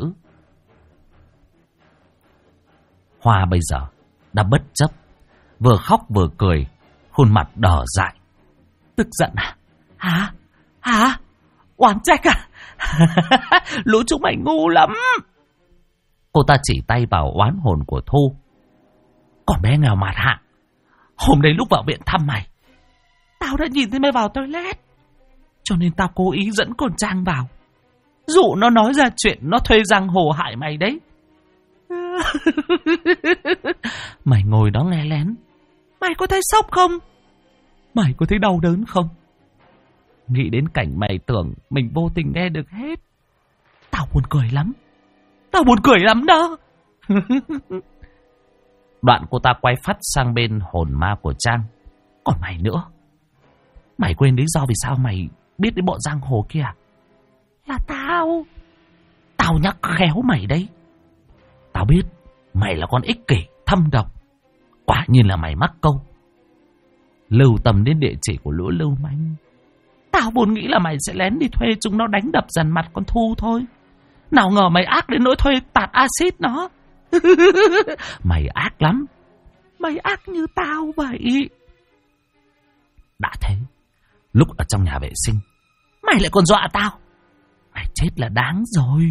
Hoa bây giờ đã bất chấp, vừa khóc vừa cười, khuôn mặt đỏ dại. Tức giận à? Hả? Oán trách à? Lũ chúng mày ngu lắm. Cô ta chỉ tay vào oán hồn của Thu. Còn bé nghèo mạt hạng, hôm nay lúc vào viện thăm mày, tao đã nhìn thấy mày vào toilet, cho nên tao cố ý dẫn con Trang vào, dụ nó nói ra chuyện nó thuê giang hồ hại mày đấy. Mày ngồi đó nghe lén, mày có thấy sốc không? Mày có thấy đau đớn không? Nghĩ đến cảnh mày tưởng mình vô tình nghe được hết, tao buồn cười lắm. Tao buồn cười lắm đó. Đoạn cô ta quay phát sang bên hồn ma của Trang. Còn mày nữa, mày quên lý do vì sao mày biết đến bọn giang hồ kia? Là tao nhắc khéo mày đấy. Tao biết mày là con ích kỷ thâm độc, quả nhiên là mày mắc câu. Lưu tâm đến địa chỉ của lũ lưu manh. Tao vốn nghĩ là mày sẽ lén đi thuê chúng nó đánh đập dằn mặt con Thu thôi. Nào ngờ mày ác đến nỗi thuê tạt axit nó. Mày ác lắm. Mày ác như tao vậy. Đã thế, lúc ở trong nhà vệ sinh, mày lại còn dọa tao. Mày chết là đáng rồi.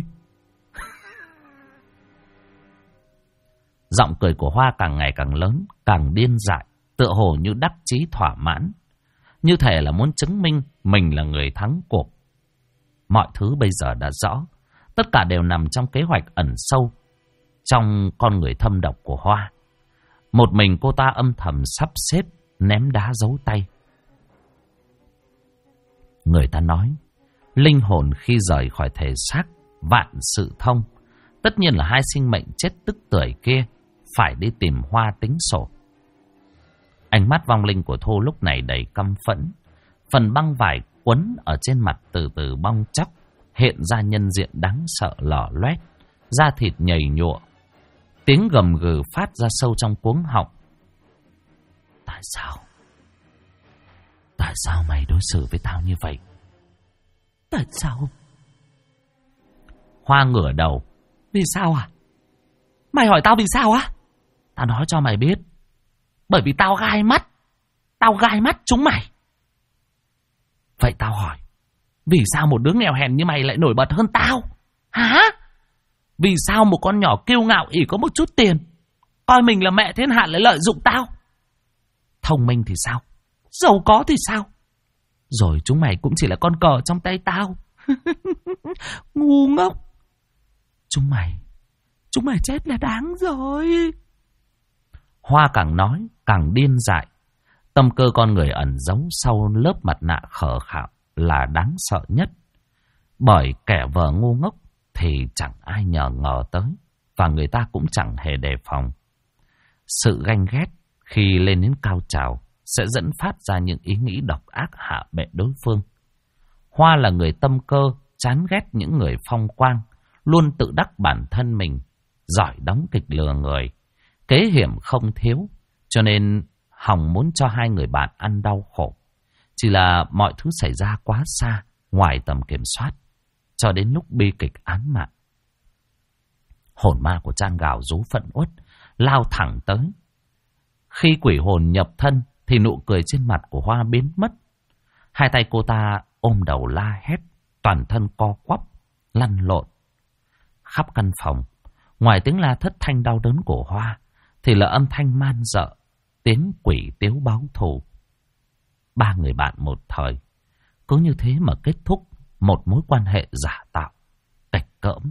Giọng cười của Hoa càng ngày càng lớn, càng điên dại, tựa hồ như đắc chí thỏa mãn, như thể là muốn chứng minh mình là người thắng cuộc. Mọi thứ bây giờ đã rõ, tất cả đều nằm trong kế hoạch ẩn sâu trong con người thâm độc của Hoa. Một mình cô ta âm thầm sắp xếp ném đá giấu tay. Người ta nói, linh hồn khi rời khỏi thể xác, vạn sự thông. Tất nhiên là hai sinh mệnh chết tức tưởi kia phải đi tìm Hoa tính sổ. Ánh mắt vong linh của Thu lúc này đầy căm phẫn. Phần băng vải quấn ở trên mặt từ từ bong chóc, hiện ra nhân diện đáng sợ lở loét, da thịt nhầy nhụa. Tiếng gầm gừ phát ra sâu trong cuống họng. Tại sao? Tại sao mày đối xử với tao như vậy? Tại sao? Hoa ngửa đầu. Vì sao à? Mày hỏi tao vì sao á? Tao nói cho mày biết. Bởi vì tao gai mắt. Tao gai mắt chúng mày. Vậy tao hỏi, vì sao một đứa nghèo hèn như mày lại nổi bật hơn tao? Hả? Vì sao một con nhỏ kiêu ngạo ỷ có một chút tiền, coi mình là mẹ thiên hạ lại lợi dụng tao? Thông minh thì sao? Giàu có thì sao? Rồi chúng mày cũng chỉ là con cờ trong tay tao. Ngu ngốc. Chúng mày chết là đáng rồi. Hoa càng nói càng điên dại. Tâm cơ con người ẩn giấu sau lớp mặt nạ khờ khạo là đáng sợ nhất. Bởi kẻ vờ ngu ngốc thì chẳng ai ngờ tới, và người ta cũng chẳng hề đề phòng. Sự ganh ghét khi lên đến cao trào sẽ dẫn phát ra những ý nghĩ độc ác hạ bệ đối phương. Hoa là người tâm cơ, chán ghét những người phong quang, luôn tự đắc bản thân mình, giỏi đóng kịch lừa người, kế hiểm không thiếu, cho nên hòng muốn cho hai người bạn ăn đau khổ. Chỉ là mọi thứ xảy ra quá xa, ngoài tầm kiểm soát, cho đến lúc bi kịch án mạng. Hồn ma của Trang gào rú phẫn uất, lao thẳng tới. Khi quỷ hồn nhập thân thì nụ cười trên mặt của Hoa biến mất. Hai tay cô ta ôm đầu la hét, toàn thân co quắp, lăn lộn. Khắp căn phòng, ngoài tiếng la thất thanh đau đớn của Hoa, thì là âm thanh man dợ, tiếng quỷ tiếu báo thù. Ba người bạn một thời, cứ như thế mà kết thúc một mối quan hệ giả tạo, cạch cỡm.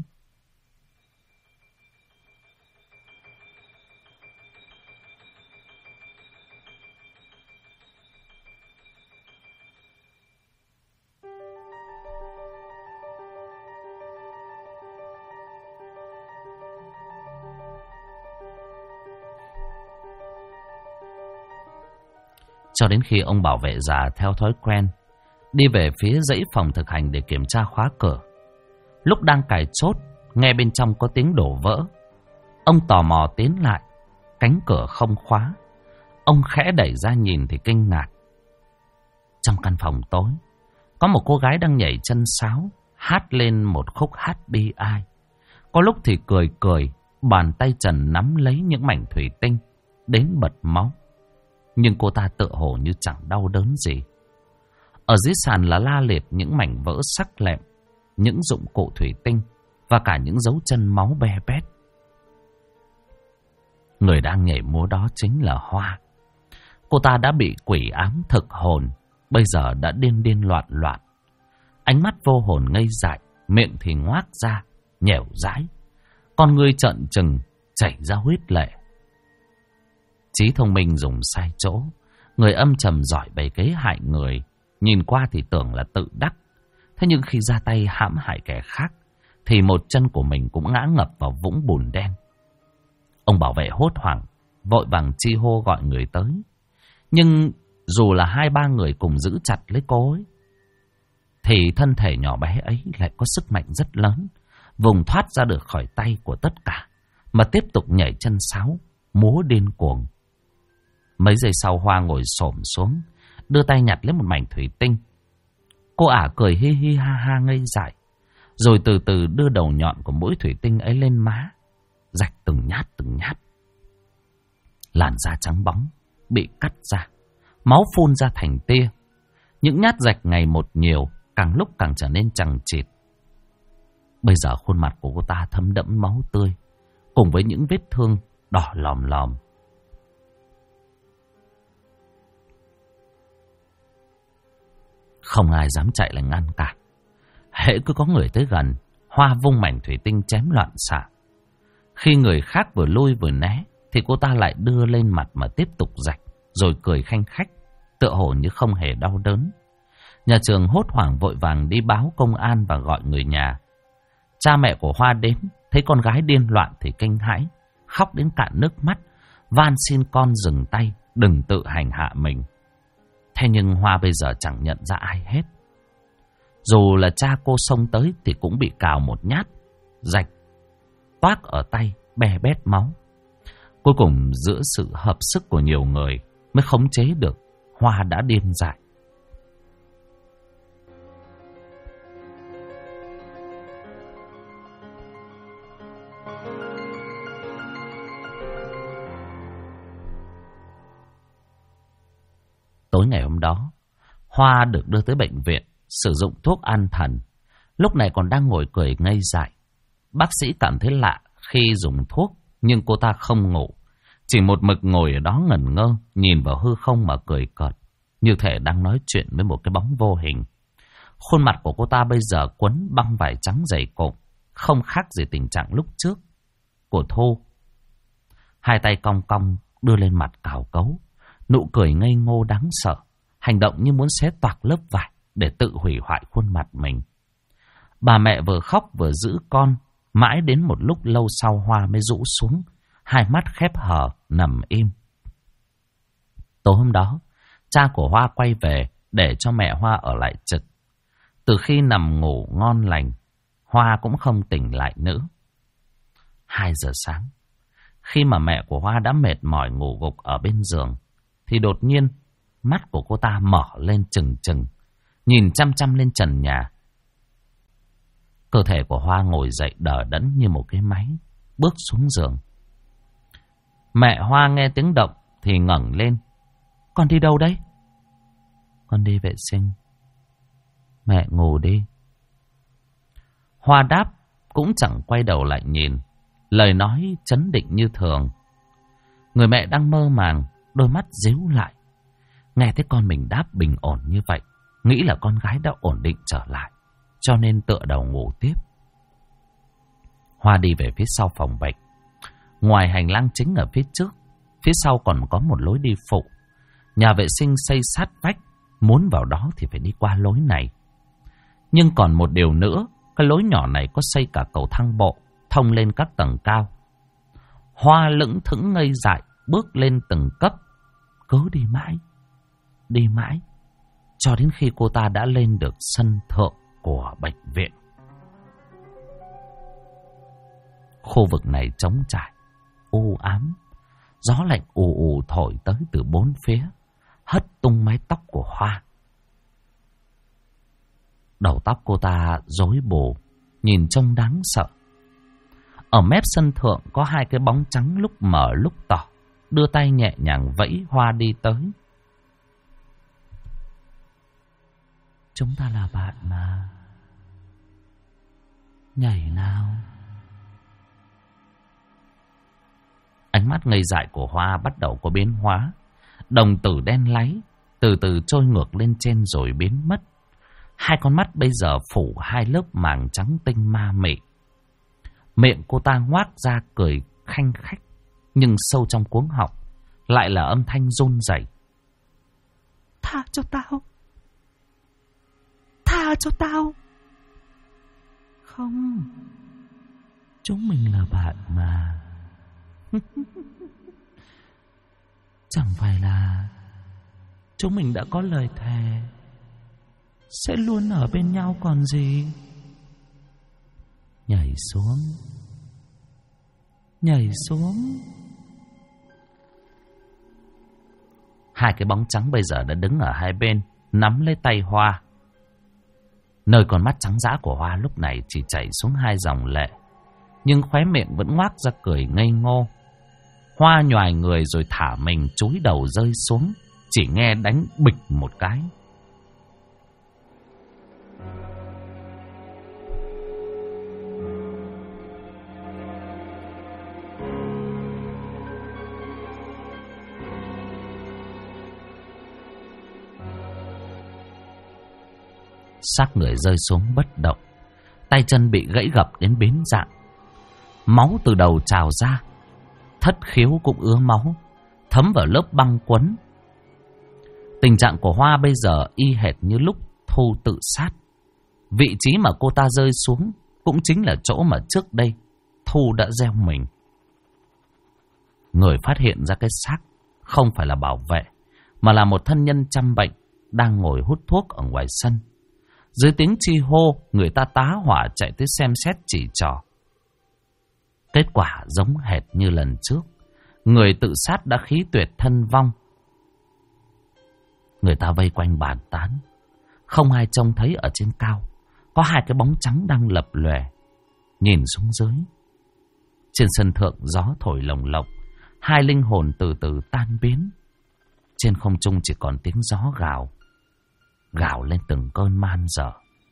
Cho đến khi ông bảo vệ già theo thói quen đi về phía dãy phòng thực hành để kiểm tra khóa cửa. Lúc đang cài chốt, nghe bên trong có tiếng đổ vỡ. Ông tò mò tiến lại, cánh cửa không khóa. Ông khẽ đẩy ra nhìn thì kinh ngạc. Trong căn phòng tối, có một cô gái đang nhảy chân sáo, hát lên một khúc hát bi ai. Có lúc thì cười cười, bàn tay trần nắm lấy những mảnh thủy tinh, đến bật máu. Nhưng cô ta tựa hồ như chẳng đau đớn gì. Ở dưới sàn là la liệt những mảnh vỡ sắc lẹm, những dụng cụ thủy tinh và cả những dấu chân máu be bét. Người đang nhảy múa đó chính là Hoa. Cô ta đã bị quỷ ám thực hồn, bây giờ đã điên điên loạn loạn. Ánh mắt vô hồn ngây dại, miệng thì ngoác ra, nhẻo dãi. Con ngươi trợn trừng, chảy ra huyết lệ. Trí thông minh dùng sai chỗ, người âm trầm giỏi bày kế hại người. Nhìn qua thì tưởng là tự đắc. Thế nhưng khi ra tay hãm hại kẻ khác, thì một chân của mình cũng ngã ngập vào vũng bùn đen. Ông bảo vệ hốt hoảng, vội vàng chi hô gọi người tới. Nhưng dù là 2-3 người cùng giữ chặt lấy cô ấy, thì thân thể nhỏ bé ấy lại có sức mạnh rất lớn, vùng thoát ra được khỏi tay của tất cả, mà tiếp tục nhảy chân sáo, múa điên cuồng. Mấy giây sau, Hoa ngồi xổm xuống, đưa tay nhặt lấy một mảnh thủy tinh. Cô ả cười hi hi ha ha ngây dại, rồi từ từ đưa đầu nhọn của mũi thủy tinh ấy lên má, rạch từng nhát từng nhát. Làn da trắng bóng bị cắt ra, máu phun ra thành tia. Những nhát rạch ngày một nhiều, càng lúc càng trở nên chằng chịt. Bây giờ khuôn mặt của cô ta thấm đẫm máu tươi, cùng với những vết thương đỏ lòm lòm. Không ai dám chạy lại ngăn cản. Hễ cứ có người tới gần, Hoa vung mảnh thủy tinh chém loạn xạ. Khi người khác vừa lui vừa né, thì cô ta lại đưa lên mặt mà tiếp tục rạch, rồi cười khanh khách, tựa hồ như không hề đau đớn. Nhà trường hốt hoảng vội vàng đi báo công an và gọi người nhà. Cha mẹ của Hoa đến, thấy con gái điên loạn thì kinh hãi, khóc đến cạn nước mắt, van xin con dừng tay, đừng tự hành hạ mình. Thế nhưng Hoa bây giờ chẳng nhận ra ai hết. Dù là cha cô xông tới thì cũng bị cào một nhát, rạch toác ở tay, be bét máu. Cuối cùng giữa sự hợp sức của nhiều người mới khống chế được, Hoa đã điên dại. Tối ngày hôm đó, Hoa được đưa tới bệnh viện, sử dụng thuốc an thần. Lúc này còn đang ngồi cười ngây dại. Bác sĩ cảm thấy lạ khi dùng thuốc, nhưng cô ta không ngủ. Chỉ một mực ngồi ở đó ngẩn ngơ, nhìn vào hư không mà cười cợt, như thể đang nói chuyện với một cái bóng vô hình. Khuôn mặt của cô ta bây giờ quấn băng vải trắng dày cộm, không khác gì tình trạng lúc trước của Thu. Hai tay cong cong đưa lên mặt cào cấu, nụ cười ngây ngô đáng sợ, hành động như muốn xé toạc lớp vải để tự hủy hoại khuôn mặt mình. Bà mẹ vừa khóc vừa giữ con, mãi đến một lúc lâu sau Hoa mới rũ xuống, hai mắt khép hờ nằm im. Tối hôm đó, cha của Hoa quay về để cho mẹ Hoa ở lại trực. Từ khi nằm ngủ ngon lành, Hoa cũng không tỉnh lại nữa. 2 giờ sáng, khi mà mẹ của Hoa đã mệt mỏi ngủ gục ở bên giường, thì đột nhiên mắt của cô ta mở lên trừng trừng, nhìn chăm chăm lên trần nhà. Cơ thể của Hoa ngồi dậy đờ đẫn như một cái máy, bước xuống giường. Mẹ Hoa nghe tiếng động thì ngẩng lên. Con đi đâu đấy? Con đi vệ sinh. Mẹ ngủ đi. Hoa đáp, cũng chẳng quay đầu lại nhìn, lời nói trấn định như thường. Người mẹ đang mơ màng, đôi mắt díu lại. Nghe thấy con mình đáp bình ổn như vậy, nghĩ là con gái đã ổn định trở lại, cho nên tựa đầu ngủ tiếp. Hoa đi về phía sau phòng bệnh. Ngoài hành lang chính ở phía trước, phía sau còn có một lối đi phụ. Nhà vệ sinh xây sát vách, muốn vào đó thì phải đi qua lối này. Nhưng còn một điều nữa, cái lối nhỏ này có xây cả cầu thang bộ, thông lên các tầng cao. Hoa lững thững ngây dại, bước lên từng cấp. Cứ đi mãi, đi mãi, cho đến khi cô ta đã lên được sân thượng của bệnh viện. Khu vực này trống trải, u ám, gió lạnh ù ù thổi tới từ bốn phía, hất tung mái tóc của Hoa. Đầu tóc cô ta rối bù, nhìn trông đáng sợ. Ở mép sân thượng có hai cái bóng trắng lúc mở lúc tỏ, đưa tay nhẹ nhàng vẫy Hoa đi tới. Chúng ta là bạn mà. Nhảy nào. Ánh mắt ngây dại của Hoa bắt đầu có biến hóa. Đồng tử đen láy từ từ trôi ngược lên trên rồi biến mất. Hai con mắt bây giờ phủ hai lớp màng trắng tinh ma mị. Miệng cô ta ngoác ra cười khanh khách, nhưng sâu trong cuống họng lại là âm thanh run rẩy. Tha cho tao. Tha cho tao. Không, chúng mình là bạn mà. Chẳng phải là chúng mình đã có lời thề sẽ luôn ở bên nhau còn gì. Nhảy xuống. Nhảy xuống. Hai cái bóng trắng bây giờ đã đứng ở hai bên, nắm lấy tay Hoa. Nơi con mắt trắng dã của Hoa lúc này chỉ chảy xuống hai dòng lệ, nhưng khóe miệng vẫn ngoác ra cười ngây ngô. Hoa nhoài người rồi thả mình chúi đầu rơi xuống, chỉ nghe đánh bịch một cái. Xác người rơi xuống bất động, tay chân bị gãy gập đến biến dạng. Máu từ đầu trào ra, thất khiếu cũng ứa máu, thấm vào lớp băng quấn. Tình trạng của Hoa bây giờ y hệt như lúc Thu tự sát. Vị trí mà cô ta rơi xuống cũng chính là chỗ mà trước đây Thu đã gieo mình. Người phát hiện ra cái xác không phải là bảo vệ, mà là một thân nhân trăm bệnh đang ngồi hút thuốc ở ngoài sân. Dưới tiếng chi hô, người ta tá hỏa chạy tới xem xét chỉ trò. Kết quả giống hệt như lần trước. Người tự sát đã khí tuyệt thân vong. Người ta vây quanh bàn tán. Không ai trông thấy ở trên cao có hai cái bóng trắng đang lập lòe. Nhìn xuống dưới, trên sân thượng gió thổi lồng lộng, hai linh hồn từ từ tan biến. Trên không trung chỉ còn tiếng gió gào, gào lên từng cơn man dở.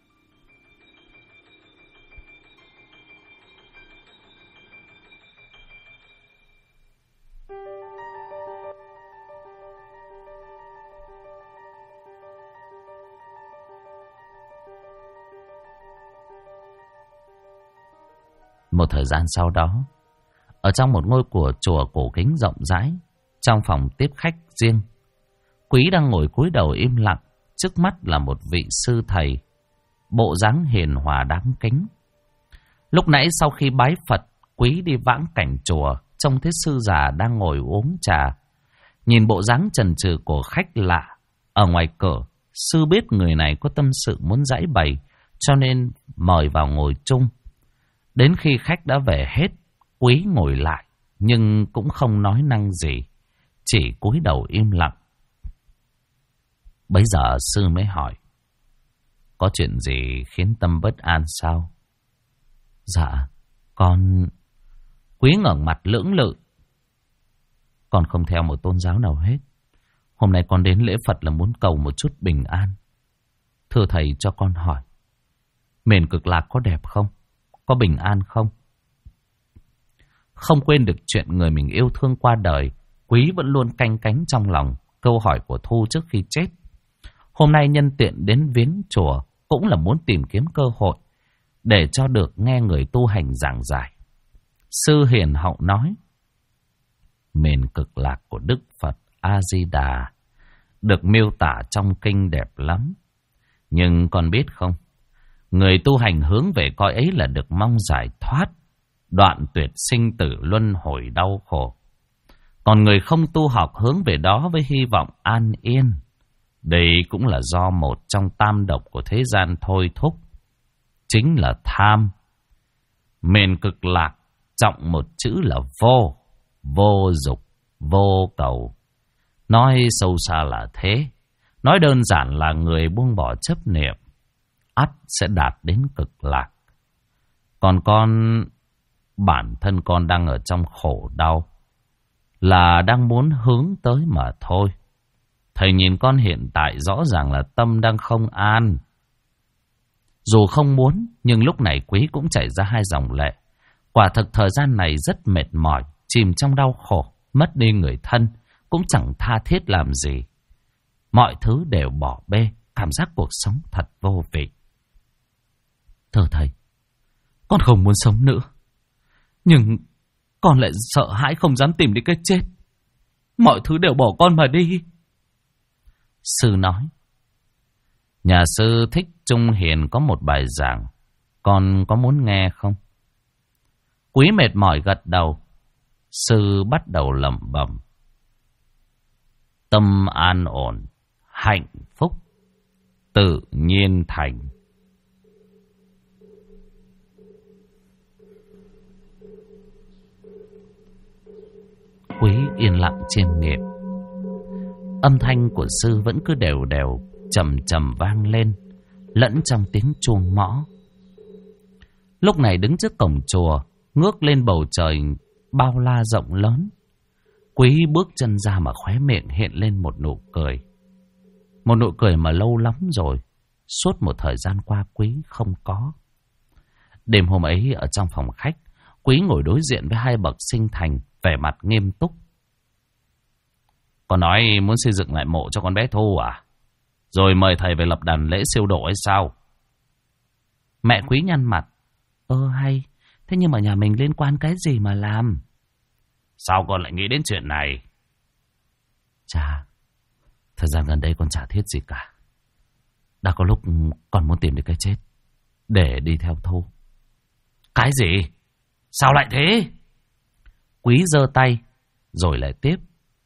Một thời gian sau đó, ở trong một ngôi chùa cổ kính rộng rãi, trong phòng tiếp khách riêng, Quý đang ngồi cúi đầu im lặng. Trước mắt là một vị sư thầy, bộ dáng hiền hòa đáng kính. Lúc nãy sau khi bái Phật, Quý đi vãng cảnh chùa, trông thấy sư già đang ngồi uống trà. Nhìn bộ dáng chần chừ của khách lạ ở ngoài cửa, sư biết người này có tâm sự muốn giãi bày, cho nên mời vào ngồi chung. Đến khi khách đã về hết, Quý ngồi lại, nhưng cũng không nói năng gì, chỉ cúi đầu im lặng. Bấy giờ sư mới hỏi, có chuyện gì khiến tâm bất an sao? Dạ, con... Quý ngẩng mặt lưỡng lự. Con không theo một tôn giáo nào hết. Hôm nay con đến lễ Phật là muốn cầu một chút bình an. Thưa thầy cho con hỏi, miền Cực Lạc có đẹp không? Có bình an không? Không quên được chuyện người mình yêu thương qua đời, Quý vẫn luôn canh cánh trong lòng câu hỏi của Thu trước khi chết. Hôm nay nhân tiện đến viếng chùa cũng là muốn tìm kiếm cơ hội để cho được nghe người tu hành giảng giải. Sư hiền hậu nói, miền Cực Lạc của Đức Phật A-di-đà được miêu tả trong kinh đẹp lắm. Nhưng con biết không, người tu hành hướng về cõi ấy là được mong giải thoát, đoạn tuyệt sinh tử luân hồi đau khổ. Còn người không tu học hướng về đó với hy vọng an yên, Đây cũng là do một trong tam độc của thế gian thôi thúc. Chính là tham. Miền Cực Lạc trọng một chữ là vô. Vô dục, vô cầu. Nói sâu xa là thế. Nói đơn giản là người buông bỏ chấp niệm, ắt sẽ đạt đến cực lạc. Còn con, bản thân con đang ở trong khổ đau, là đang muốn hướng tới mà thôi. Thầy nhìn con hiện tại rõ ràng là tâm đang không an. Dù không muốn, nhưng lúc này Quý cũng chảy ra hai dòng lệ. Quả thực thời gian này rất mệt mỏi, chìm trong đau khổ, mất đi người thân, cũng chẳng tha thiết làm gì. Mọi thứ đều bỏ bê, cảm giác cuộc sống thật vô vị. Thưa thầy, con không muốn sống nữa. Nhưng con lại sợ hãi không dám tìm đến cái chết. Mọi thứ đều bỏ con mà đi. Sư nói, nhà sư Thích Trung Hiền có một bài giảng, con có muốn nghe không? Quý mệt mỏi gật đầu. Sư bắt đầu lẩm bẩm. Tâm an ổn, hạnh phúc, tự nhiên thành. Quý yên lặng chiêm nghiệm. Âm thanh của sư vẫn cứ đều đều, trầm trầm vang lên, lẫn trong tiếng chuông mõ. Lúc này đứng trước cổng chùa, ngước lên bầu trời bao la rộng lớn, Quý bước chân ra mà khóe miệng hiện lên một nụ cười. Một nụ cười mà lâu lắm rồi, suốt một thời gian qua Quý không có. Đêm hôm ấy ở trong phòng khách, Quý ngồi đối diện với hai bậc sinh thành, vẻ mặt nghiêm túc. Con nói muốn xây dựng lại mộ cho con bé Thu à? Rồi mời thầy về lập đàn lễ siêu độ hay sao? Mẹ Quý nhăn mặt. Hay, thế nhưng mà nhà mình liên quan cái gì mà làm? Sao con lại nghĩ đến chuyện này? Chà, thời gian gần đây con chả thiết gì cả. Đã có lúc con muốn tìm được cái chết để đi theo Thu. Cái gì? Sao lại thế? Quý giơ tay rồi lại tiếp.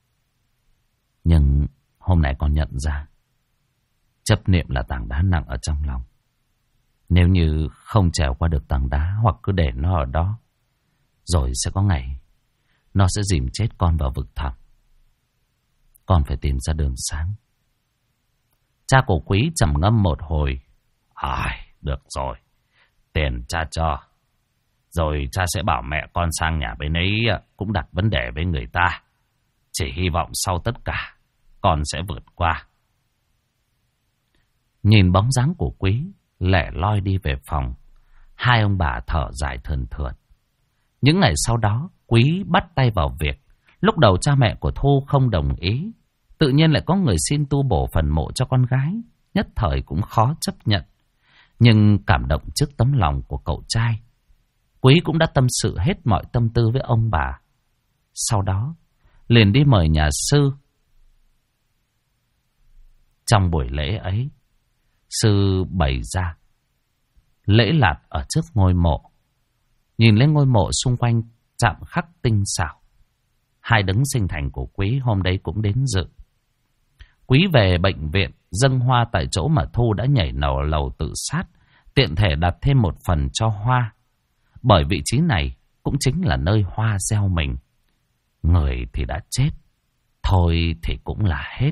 Nhưng hôm nay con nhận ra chấp niệm là tảng đá nặng ở trong lòng. Nếu như không trèo qua được tảng đá hoặc cứ để nó ở đó, rồi sẽ có ngày nó sẽ dìm chết con vào vực thẳm. Con phải tìm ra đường sáng. Cha của Quý trầm ngâm một hồi. Được rồi, tiền cha cho. Rồi cha sẽ bảo mẹ con sang nhà bên ấy cũng đặt vấn đề với người ta. Chỉ hy vọng sau tất cả con sẽ vượt qua. Nhìn bóng dáng của Quý lẻ loi đi về phòng, hai ông bà thở dài thườn thượt. Những ngày sau đó, Quý bắt tay vào việc. Lúc đầu cha mẹ của Thu không đồng ý. Tự nhiên lại có người xin tu bổ phần mộ cho con gái. Nhất thời cũng khó chấp nhận. Nhưng cảm động trước tấm lòng của cậu trai, Quý cũng đã tâm sự hết mọi tâm tư với ông bà. Sau đó, liền đi mời nhà sư. Trong buổi lễ ấy, sư bày ra lễ lạt ở trước ngôi mộ. Nhìn lên ngôi mộ xung quanh chạm khắc tinh xảo. Hai đấng sinh thành của Quý hôm đấy cũng đến dự. Quý về bệnh viện dâng hoa tại chỗ mà Thu đã nhảy lầu tự sát, tiện thể đặt thêm một phần cho Hoa. Bởi vị trí này cũng chính là nơi Hoa gieo mình. Người thì đã chết, thôi thì cũng là hết.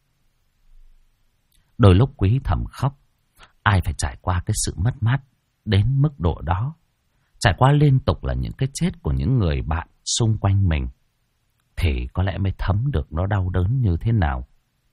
Đôi lúc Quý thầm khóc. Ai phải trải qua cái sự mất mát đến mức độ đó, trải qua liên tục là những cái chết của những người bạn xung quanh mình, thì có lẽ mới thấm được nó đau đớn như thế nào.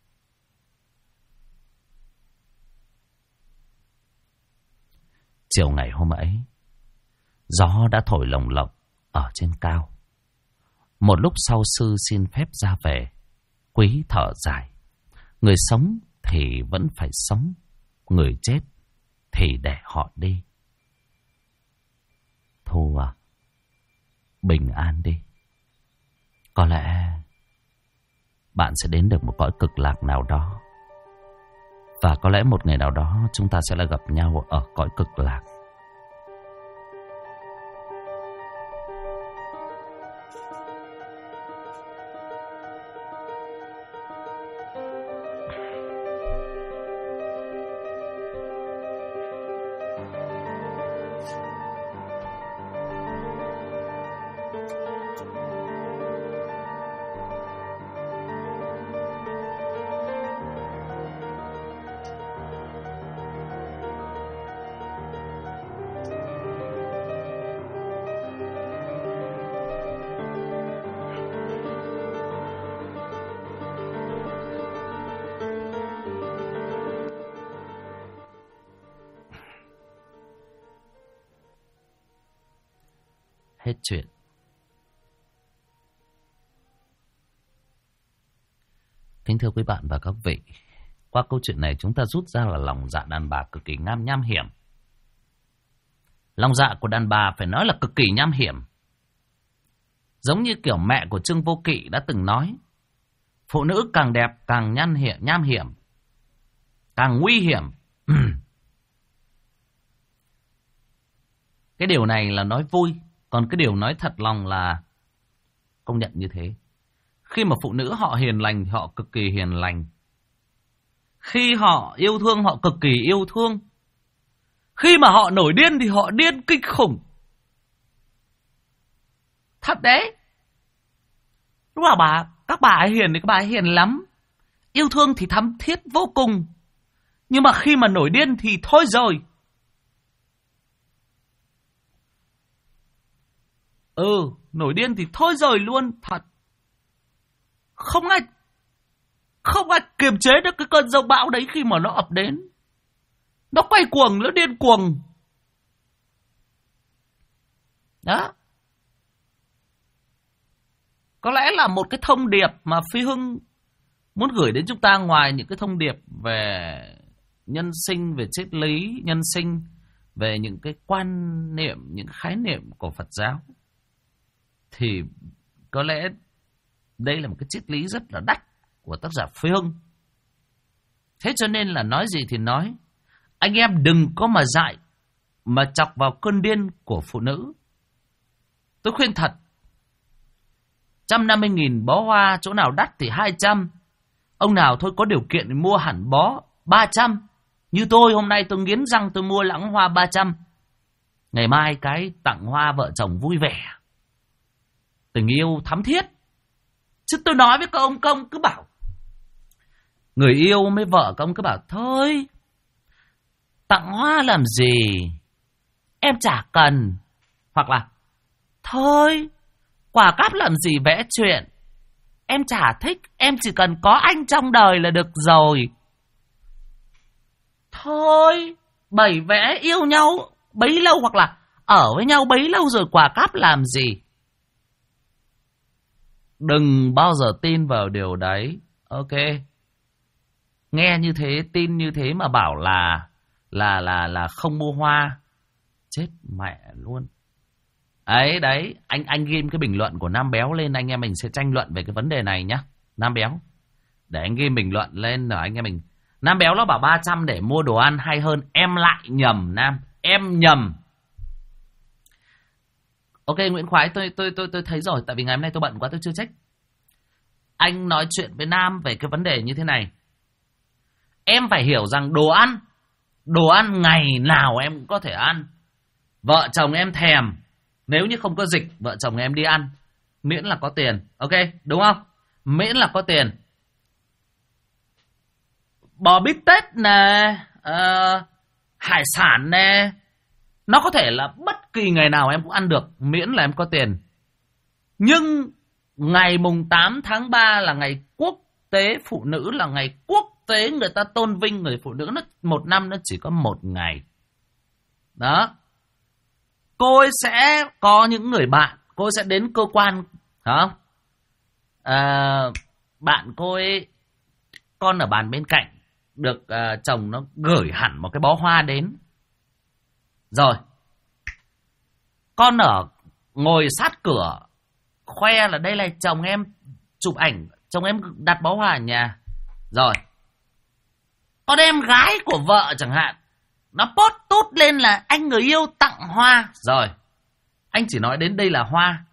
Chiều ngày hôm ấy, gió đã thổi lồng lộng ở trên cao. Một lúc sau sư xin phép ra về. Quý thở dài. Người sống thì vẫn phải sống, người chết thì để họ đi. Thu à, bình an đi. Có lẽ bạn sẽ đến được một cõi cực lạc nào đó. Và có lẽ một ngày nào đó chúng ta sẽ lại gặp nhau ở cõi cực lạc. Hết chuyện. Kính thưa quý bạn và các vị, qua câu chuyện này chúng ta rút ra là lòng dạ đàn bà cực kỳ nham hiểm. Lòng dạ của đàn bà phải nói là cực kỳ nham hiểm. Giống như kiểu mẹ của Trương Vô Kỵ đã từng nói, phụ nữ càng đẹp càng nham hiểm, càng nguy hiểm. Cái điều này là nói vui, còn cái điều nói thật lòng là công nhận như thế. Khi mà phụ nữ họ hiền lành thì họ cực kỳ hiền lành. Khi họ yêu thương họ cực kỳ yêu thương. Khi mà họ nổi điên thì họ điên kinh khủng. Thật đấy. Đúng là các bà ấy hiền thì các bà ấy hiền lắm. Yêu thương thì thắm thiết vô cùng. Nhưng mà khi mà nổi điên thì thôi rồi. Nổi điên thì thôi rồi luôn. Thật. Không ai kiềm chế được cái cơn giông bão đấy khi mà nó ập đến. Nó quay cuồng, nó điên cuồng. Đó. Có lẽ là một cái thông điệp mà Phi Hưng muốn gửi đến chúng ta, ngoài những cái thông điệp về nhân sinh, về triết lý nhân sinh, về những cái quan niệm, những khái niệm của Phật giáo, thì có lẽ đây là một cái triết lý rất là đắt của tác giả Phi Hưng. Thế cho nên là nói gì thì nói, anh em đừng có mà dại mà chọc vào cơn điên của phụ nữ. Tôi khuyên thật, 150.000 bó hoa, chỗ nào đắt thì 200. Ông nào thôi có điều kiện thì mua hẳn bó 300. Như tôi hôm nay tôi nghiến răng tôi mua lãng hoa 300. Ngày mai cái tặng hoa vợ chồng vui vẻ, tình yêu thắm thiết. Chứ tôi nói với các ông cứ bảo, người yêu với vợ các ông cứ bảo thôi, tặng hoa làm gì, em chả cần. Hoặc là thôi, quả cáp làm gì vẽ chuyện, em chả thích, em chỉ cần có anh trong đời là được rồi. Thôi, bày vẽ yêu nhau bấy lâu, hoặc là ở với nhau bấy lâu rồi quả cáp làm gì. Đừng bao giờ tin vào điều đấy. Ok. Nghe như thế, tin như thế mà bảo là không mua hoa, chết mẹ luôn. Ấy đấy, anh ghim cái bình luận của Nam Béo lên, anh em mình sẽ tranh luận về cái vấn đề này nhá. Nam Béo, để anh ghim bình luận lên rồi anh em mình. Nam Béo nó bảo 300 để mua đồ ăn hay hơn. Em lại nhầm Nam, em nhầm. Ok Nguyễn Khoái, tôi thấy rồi, tại vì ngày hôm nay tôi bận quá tôi chưa check. Anh nói chuyện với Nam về cái vấn đề như thế này. Em phải hiểu rằng đồ ăn ngày nào em cũng có thể ăn. Vợ chồng em thèm, nếu như không có dịch, vợ chồng em đi ăn, miễn là có tiền. Ok, đúng không? Miễn là có tiền. Bò bít tết nè, hải sản nè, nó có thể là bất kỳ ngày nào em cũng ăn được, miễn là em có tiền. Nhưng ngày mùng 8 tháng 3 là ngày quốc tế phụ nữ, là ngày quốc tế người ta tôn vinh người phụ nữ. Nó một năm nó chỉ có một ngày. Đó. Cô ấy sẽ có những người bạn, cô ấy sẽ đến cơ quan, hả? Bạn cô ấy, con ở bàn bên cạnh, được chồng nó gửi hẳn một cái bó hoa đến. Rồi, con ở ngồi sát cửa, khoe là đây là chồng em, chụp ảnh, chồng em đặt bó hoa ở nhà. Rồi, con em gái của vợ chẳng hạn, nó post tút lên là anh người yêu tặng hoa. Rồi, anh chỉ nói đến đây là hoa.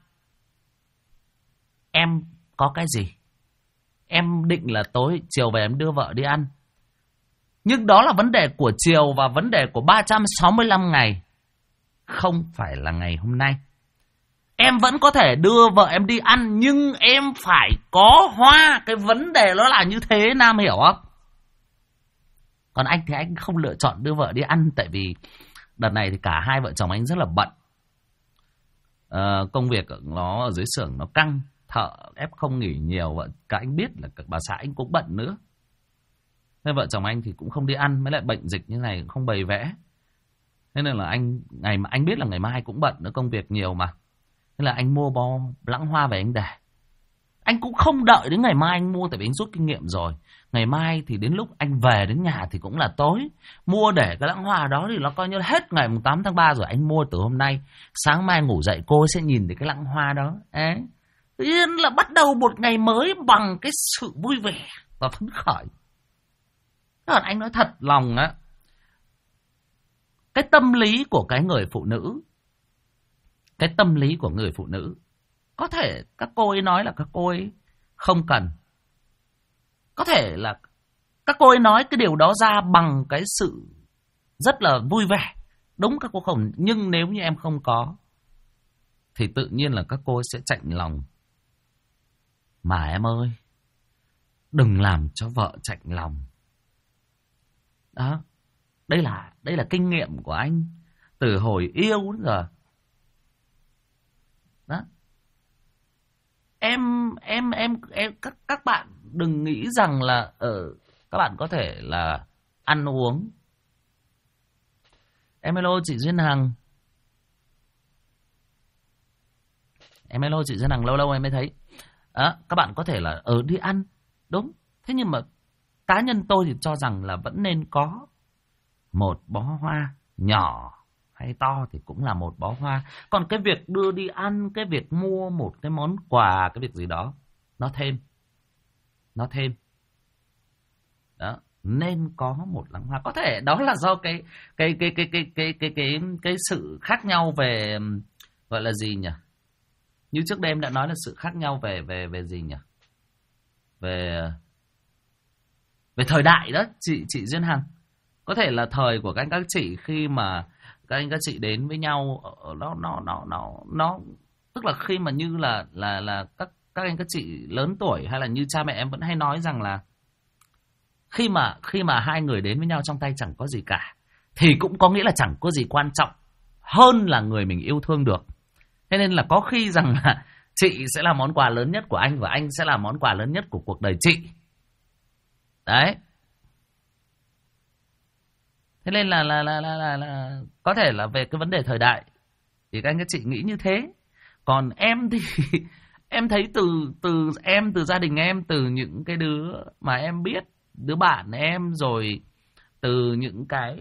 Em có cái gì? Em định là tối chiều về em đưa vợ đi ăn. Nhưng đó là vấn đề của chiều và vấn đề của 365 ngày. Không phải là ngày hôm nay. Em vẫn có thể đưa vợ em đi ăn, nhưng em phải có hoa. Cái vấn đề nó là như thế, Nam hiểu không? Còn anh thì anh không lựa chọn đưa vợ đi ăn. Tại vì đợt này thì cả hai vợ chồng anh rất là bận. Công việc nó ở dưới xưởng nó căng, thợ ép không nghỉ nhiều. Vợ cả anh biết là bà xã anh cũng bận nữa. Nên vợ chồng anh thì cũng không đi ăn. Mới lại bệnh dịch như này không bày vẽ. Thế nên là ngày mà anh biết là ngày mai cũng bận nữa, công việc nhiều mà. Thế là anh mua bó lãng hoa về anh để. Anh cũng không đợi đến ngày mai anh mua, tại vì anh rút kinh nghiệm rồi. Ngày mai thì đến lúc anh về đến nhà thì cũng là tối. Mua để cái lãng hoa đó thì nó coi như là hết ngày 8 tháng 3 rồi. Anh mua từ hôm nay. Sáng mai ngủ dậy cô sẽ nhìn thấy cái lãng hoa đó. Ấy. Tự nhiên là bắt đầu một ngày mới bằng cái sự vui vẻ và phấn khởi. Còn anh nói thật lòng á, cái tâm lý của cái người phụ nữ, cái tâm lý của người phụ nữ, có thể các cô ấy nói là các cô ấy không cần. Có thể là các cô ấy nói cái điều đó ra bằng cái sự rất là vui vẻ. Đúng, các cô không. Nhưng nếu như em không có thì tự nhiên là các cô ấy sẽ chạnh lòng. Mà em ơi, đừng làm cho vợ chạnh lòng. Đó. Đây là kinh nghiệm của anh từ hồi yêu đến giờ. Đó. Em các bạn đừng nghĩ rằng là các bạn có thể là ăn uống. Em hello chị Duyên Hằng. Em hello chị Duyên Hằng, lâu lâu em mới thấy. Các bạn có thể là đi ăn, đúng. Thế nhưng mà cá nhân tôi thì cho rằng là vẫn nên có một bó hoa, nhỏ hay to thì cũng là một bó hoa. Còn cái việc đưa đi ăn, cái việc mua một cái món quà, cái việc gì đó, nó thêm. Đó, nên có một lẵng hoa. Có thể đó là do cái sự khác nhau về, gọi là gì nhỉ? Như trước đây em đã nói là sự khác nhau về gì nhỉ? Về thời đại đó, chị Duyên Hằng. Có thể là thời của các anh các chị, khi mà các anh các chị đến với nhau, nó tức là khi mà như là các anh các chị lớn tuổi, hay là như cha mẹ em vẫn hay nói rằng là khi mà hai người đến với nhau trong tay chẳng có gì cả, thì cũng có nghĩa là chẳng có gì quan trọng hơn là người mình yêu thương được. Thế nên là có khi rằng là chị sẽ là món quà lớn nhất của anh, và anh sẽ là món quà lớn nhất của cuộc đời chị. Đấy. Thế nên là có thể là về cái vấn đề thời đại thì các anh các chị nghĩ như thế. Còn em thì em thấy từ gia đình em, từ những cái đứa mà em biết, đứa bạn em, rồi từ những cái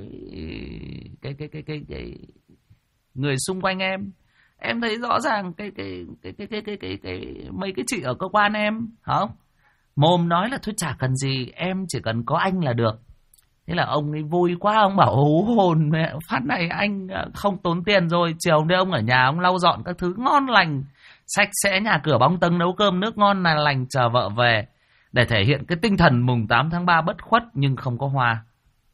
người xung quanh em thấy rõ ràng cái mấy cái chị ở cơ quan em, không? Mồm nói là thôi chả cần gì, em chỉ cần có anh là được. Thế là ông ấy vui quá, ông bảo hú hồn, mẹ phát này anh không tốn tiền rồi, chiều nay ông ở nhà ông lau dọn các thứ ngon lành, sạch sẽ, nhà cửa bóng tâng, nấu cơm nước ngon là lành, chờ vợ về, để thể hiện cái tinh thần mùng 8 tháng 3 bất khuất nhưng không có hoa.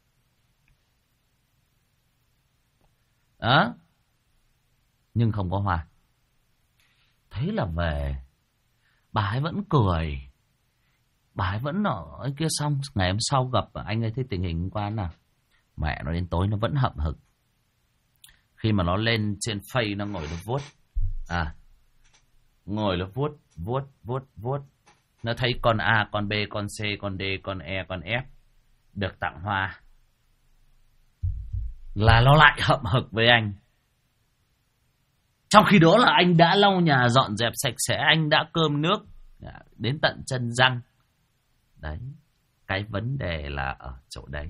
Đó. Nhưng không có hoa. Thế là về, bà ấy vẫn cười, bà ấy vẫn ở kia. Xong ngày hôm sau gặp anh ấy, thấy tình hình qua nào, mẹ nó đến tối nó vẫn hậm hực. Khi mà nó lên trên Face, nó ngồi nó vuốt, ngồi nó vuốt. Nó thấy con A, con B, con C, con D, con E, con F được tặng hoa, là nó lại hậm hực với anh. Trong khi đó là anh đã lau nhà dọn dẹp sạch sẽ, anh đã cơm nước đến tận chân răng. Đấy, cái vấn đề là ở chỗ đấy.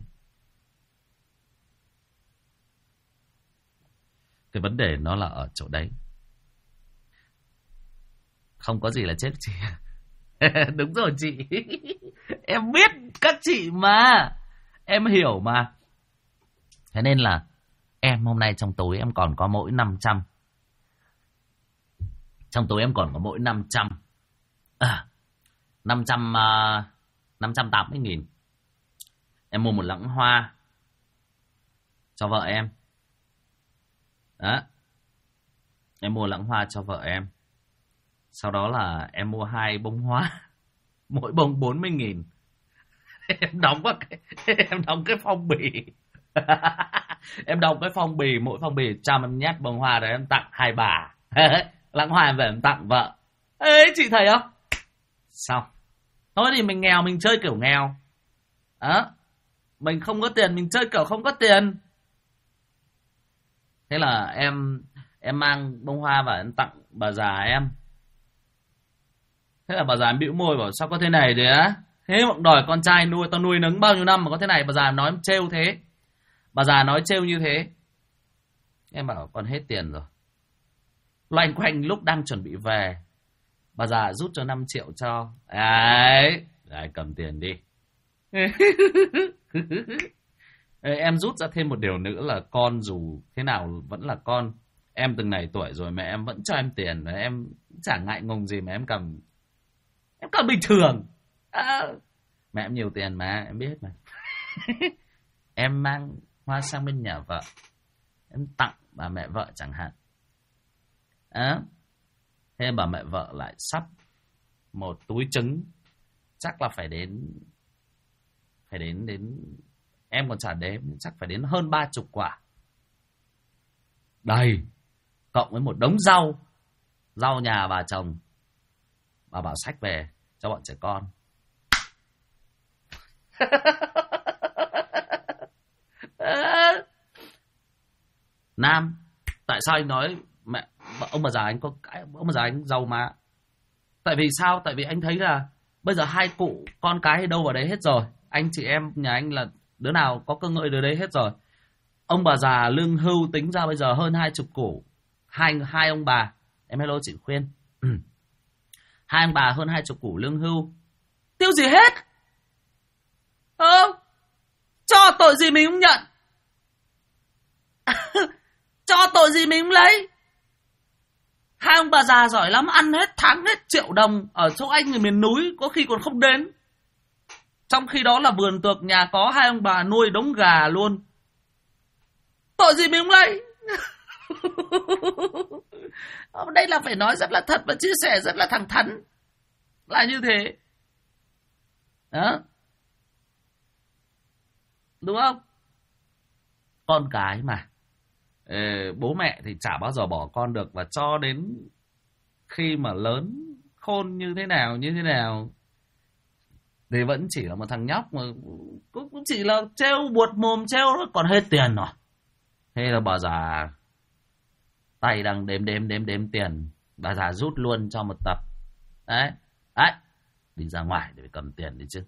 Cái vấn đề nó là ở chỗ đấy. Không có gì là chết chị. Đúng rồi chị. Em biết các chị mà, em hiểu mà. Thế nên là em hôm nay trong túi em còn có mỗi 500. Trong túi em còn có mỗi 500. 580.000. Em mua một lẵng hoa cho vợ em. Đó. Em mua lẵng hoa cho vợ em. Sau đó là em mua 2 bông hoa, mỗi bông 40.000. Em đóng cái phong bì. Em đóng cái phong bì, mỗi phong bì 100, em nhét bông hoa đấy, em tặng 2 bà. Lẵng hoa em về em tặng vợ. Ê chị thấy không? Xong. Thôi thì mình nghèo mình chơi kiểu nghèo. Đó. Mình không có tiền mình chơi kiểu không có tiền. Thế là em mang bông hoa và em tặng bà già em. Thế là bà già em bĩu môi bảo sao có thế này đấy á? Thế mà đòi con trai nuôi, tao nuôi nấng bao nhiêu năm mà có thế này. Bà già nói em trêu thế. Bà già nói trêu như thế. Em bảo con hết tiền rồi. Loanh quanh lúc đang chuẩn bị về, bà già rút cho 5 triệu cho. Đấy, đấy cầm tiền đi. Em rút ra thêm một điều nữa là con dù thế nào vẫn là con. Em từng này tuổi rồi mẹ em vẫn cho em tiền. Và em chẳng ngại ngùng gì mà em cầm. Em cầm bình thường. Mẹ em nhiều tiền mà, em biết mà. Em mang hoa sang bên nhà vợ, em tặng bà mẹ vợ chẳng hạn. Thế bà mẹ vợ lại sắp một túi trứng. Chắc là phải đến em còn chả đếm, chắc phải đến hơn 30 quả. Đầy. Cộng với một đống rau. Rau nhà bà trồng. Bà bảo xách về cho bọn trẻ con. Nam, tại sao anh nói mẹ ông bà già anh có cái ông bà già anh giàu mà? Tại vì sao? Tại vì anh thấy là bây giờ hai cụ con cái đâu vào đấy hết rồi. Anh chị em nhà anh là đứa nào có cơ ngơi đứa đấy hết rồi. Ông bà già lương hưu tính ra bây giờ hơn 20 củ. Hai ông bà, em hello chị Khuyên. Hai ông bà hơn 20 củ lương hưu. Tiêu gì hết? Cho tội gì mình không nhận. Cho tội gì mình không lấy. Hai ông bà già giỏi lắm, ăn hết tháng hết triệu đồng. Ở chỗ anh ở miền núi có khi còn không đến. Trong khi đó là vườn tược nhà có, hai ông bà nuôi đống gà luôn. Tội gì mình không lấy. Đây là phải nói rất là thật và chia sẻ rất là thẳng thắn. Là như thế. Đó. Đúng không? Con cái mà. Bố mẹ thì chả bao giờ bỏ con được. Và cho đến khi mà lớn khôn như thế nào thì vẫn chỉ là một thằng nhóc mà cũng chỉ là trêu buột mồm trêu thôi, còn hết tiền rồi. Thế là bà già tay đang đếm tiền, bà già rút luôn cho một tập. Đấy, đi ra ngoài để cầm tiền đi chứ.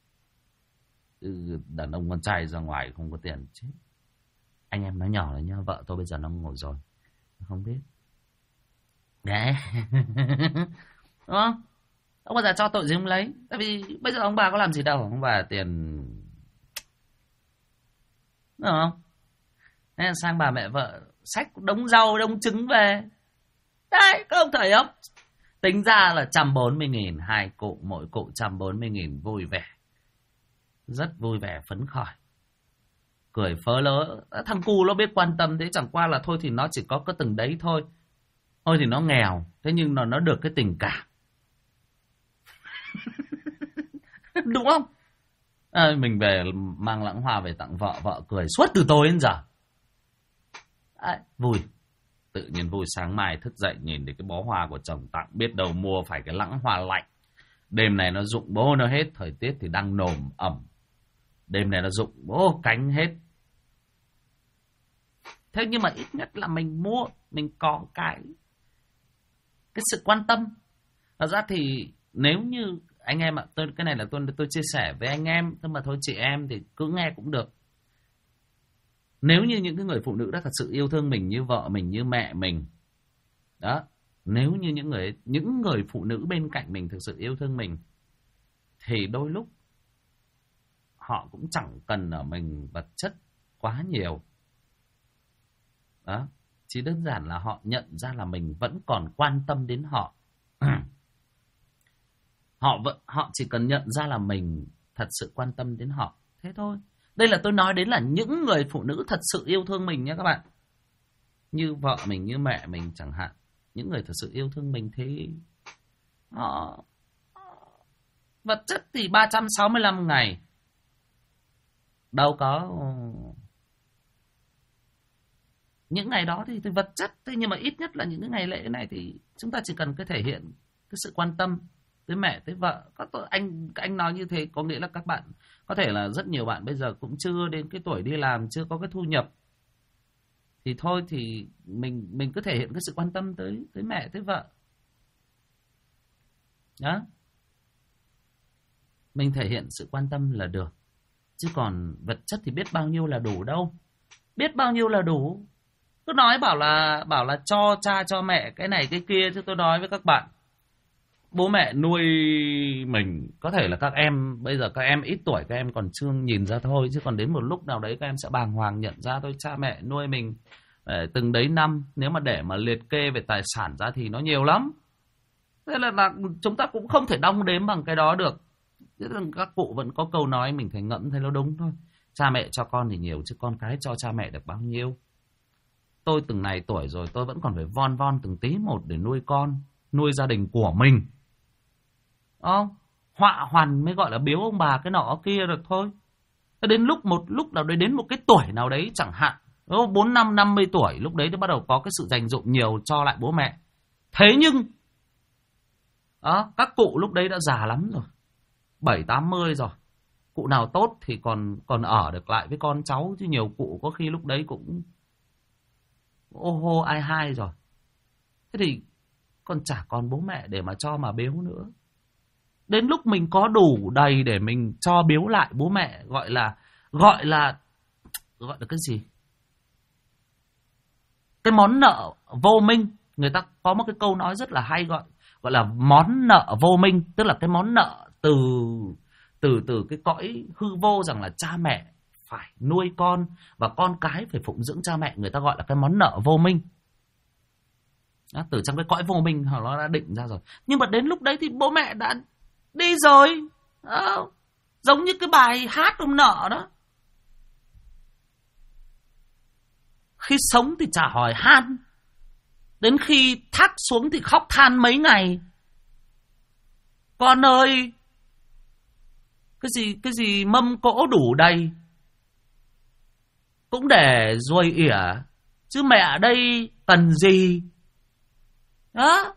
Đàn ông con trai ra ngoài không có tiền chứ. Anh em nói nhỏ là nhá, vợ tôi bây giờ nó ngồi rồi, không biết. Đấy. Đúng không? Ông bà già cho tội gì không lấy. Tại vì bây giờ ông bà có làm gì đâu. Ông bà tiền. Đúng không? Nên là sang bà mẹ vợ xách đống rau đống trứng về. Đấy, các ông thấy không? Tính ra là 140.000 hai cụ, mỗi cụ 140.000, vui vẻ. Rất vui vẻ phấn khởi. Cười phớ lớ. Thằng cu nó biết quan tâm thế, chẳng qua là thôi thì nó chỉ có cái từng đấy thôi. Thôi thì nó nghèo, thế nhưng nó được cái tình cảm. Đúng không? Mình về mang lẵng hoa về tặng vợ, vợ cười suốt từ tối đến giờ. Vui. Tự nhiên vui, sáng mai thức dậy nhìn thấy cái bó hoa của chồng tặng, biết đâu mua phải cái lẵng hoa lạnh. Đêm này nó rụng bố nó hết, thời tiết thì đang nồm ẩm. Đêm này nó rụng bố cánh hết. Thế nhưng mà ít nhất là mình mua, mình có cái sự quan tâm. Thật ra thì nếu như anh em ạ, cái này là tôi chia sẻ với anh em, nhưng mà thôi chị em thì cứ nghe cũng được. Nếu như những cái người phụ nữ đã thật sự yêu thương mình như vợ mình, như mẹ mình đó, nếu như những người phụ nữ bên cạnh mình thực sự yêu thương mình, thì đôi lúc họ cũng chẳng cần ở mình vật chất quá nhiều đó. Chỉ đơn giản là họ nhận ra là mình vẫn còn quan tâm đến họ. Họ chỉ cần nhận ra là mình thật sự quan tâm đến họ, thế thôi. Đây là tôi nói đến là những người phụ nữ thật sự yêu thương mình nhé các bạn. Như vợ mình, như mẹ mình chẳng hạn. Những người thật sự yêu thương mình thì họ vật chất thì 365 ngày. Đâu có những ngày đó thì vật chất. Thế nhưng mà ít nhất là những cái ngày lễ này thì chúng ta chỉ cần thể hiện cái sự quan tâm tới mẹ, tới vợ. Anh nói như thế có nghĩa là các bạn, có thể là rất nhiều bạn bây giờ cũng chưa đến cái tuổi đi làm, chưa có cái thu nhập. thì thôi thì mình cứ thể hiện cái sự quan tâm tới mẹ tới vợ đó, mình thể hiện sự quan tâm là được, chứ còn vật chất thì biết bao nhiêu là đủ đâu, biết bao nhiêu là đủ. Cứ nói bảo là cho cha cho mẹ cái này cái kia, chứ tôi nói với các bạn, bố mẹ nuôi mình có thể là các em bây giờ các em ít tuổi, các em còn chưa nhìn ra thôi, chứ còn đến một lúc nào đấy các em sẽ bàng hoàng nhận ra thôi, cha mẹ nuôi mình từng đấy năm, nếu mà để mà liệt kê về tài sản ra thì nó nhiều lắm. Thế là chúng ta cũng không thể đong đếm bằng cái đó được. Các cụ vẫn có câu nói mình thấy ngẫm thấy nó đúng thôi, cha mẹ cho con thì nhiều, chứ con cái cho cha mẹ được bao nhiêu. Tôi từng này tuổi rồi tôi vẫn còn phải von von từng tí một để nuôi con, nuôi gia đình của mình. Họa hoàn mới gọi là biếu ông bà cái nọ kia được thôi. Đến một lúc nào đấy, đến một cái tuổi nào đấy chẳng hạn, 45, 50 tuổi, lúc đấy thì bắt đầu có cái sự dành dụm nhiều cho lại bố mẹ. Thế nhưng các cụ lúc đấy đã già lắm rồi, 7, 80 rồi. Cụ nào tốt thì còn ở được lại với con cháu, chứ nhiều cụ có khi lúc đấy cũng ô hô ai hai rồi. Thế thì còn chả còn bố mẹ để mà cho mà biếu nữa. Đến lúc mình có đủ đầy để mình cho biếu lại bố mẹ, gọi là cái gì? Cái món nợ vô minh. Người ta có một cái câu nói rất là hay, gọi là món nợ vô minh, tức là cái món nợ từ cái cõi hư vô, rằng là cha mẹ phải nuôi con và con cái phải phụng dưỡng cha mẹ, người ta gọi là cái món nợ vô minh. Đó, từ trong cái cõi vô minh nó đã định ra rồi. Nhưng mà đến lúc đấy thì bố mẹ đã đi rồi. Giống như cái bài hát ông nợ đó, khi sống thì chả hỏi han, đến khi thác xuống thì khóc than mấy ngày. Con ơi, cái gì mâm cỗ đủ đầy cũng để ruồi ỉa, chứ mẹ ở đây cần gì. Đó,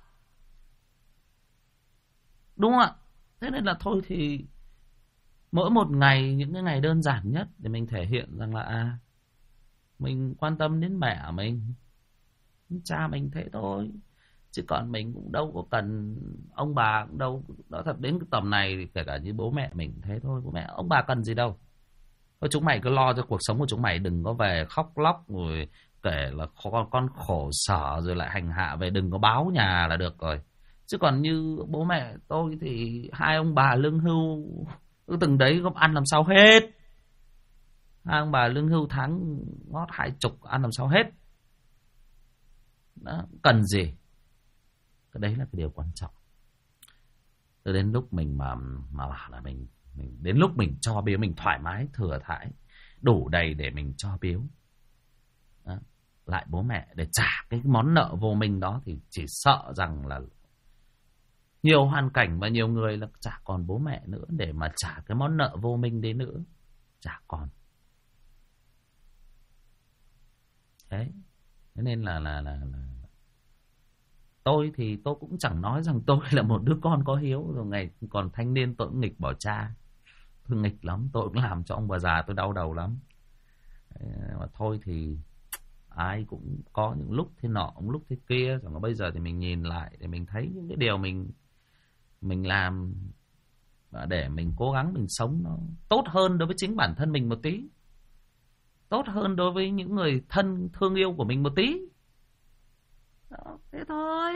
đúng không ạ? Thế nên là thôi thì mỗi một ngày, những cái ngày đơn giản nhất để mình thể hiện rằng là mình quan tâm đến mẹ mình, cha mình, thế thôi. Chứ còn mình cũng đâu có cần ông bà, cũng đâu. Đó, thật đến cái tầm này thì kể cả như bố mẹ mình thế thôi. Bố mẹ ông bà cần gì đâu. Thôi chúng mày cứ lo cho cuộc sống của chúng mày, đừng có về khóc lóc rồi kể là con khổ sở rồi lại hành hạ về, đừng có báo nhà là được rồi. Chứ còn như bố mẹ tôi thì hai ông bà lương hưu từng đấy không ăn làm sao hết. Hai ông bà lương hưu tháng ngót 20 ăn làm sao hết. Đó, cần gì. Cái đấy là cái điều quan trọng. Từ đến lúc mình mà bảo là mình đến lúc mình cho biếu, mình thoải mái thừa thãi đủ đầy để mình cho biếu lại bố mẹ để trả cái món nợ vô minh đó, thì chỉ sợ rằng là nhiều hoàn cảnh và nhiều người là chả còn bố mẹ nữa để mà trả cái món nợ vô minh đấy nữa, chả còn. Thế nên là tôi thì tôi cũng chẳng nói rằng tôi là một đứa con có hiếu. Rồi ngày còn thanh niên tôi cũng nghịch bỏ cha, tôi nghịch lắm, tôi cũng làm cho ông bà già tôi đau đầu lắm. Mà thôi thì ai cũng có những lúc thế nọ, những lúc thế kia. Rồi bây giờ thì mình nhìn lại để mình thấy những cái điều mình làm để mình cố gắng mình sống nó tốt hơn đối với chính bản thân mình một tí, tốt hơn đối với những người thân thương yêu của mình một tí. Đó, thế thôi.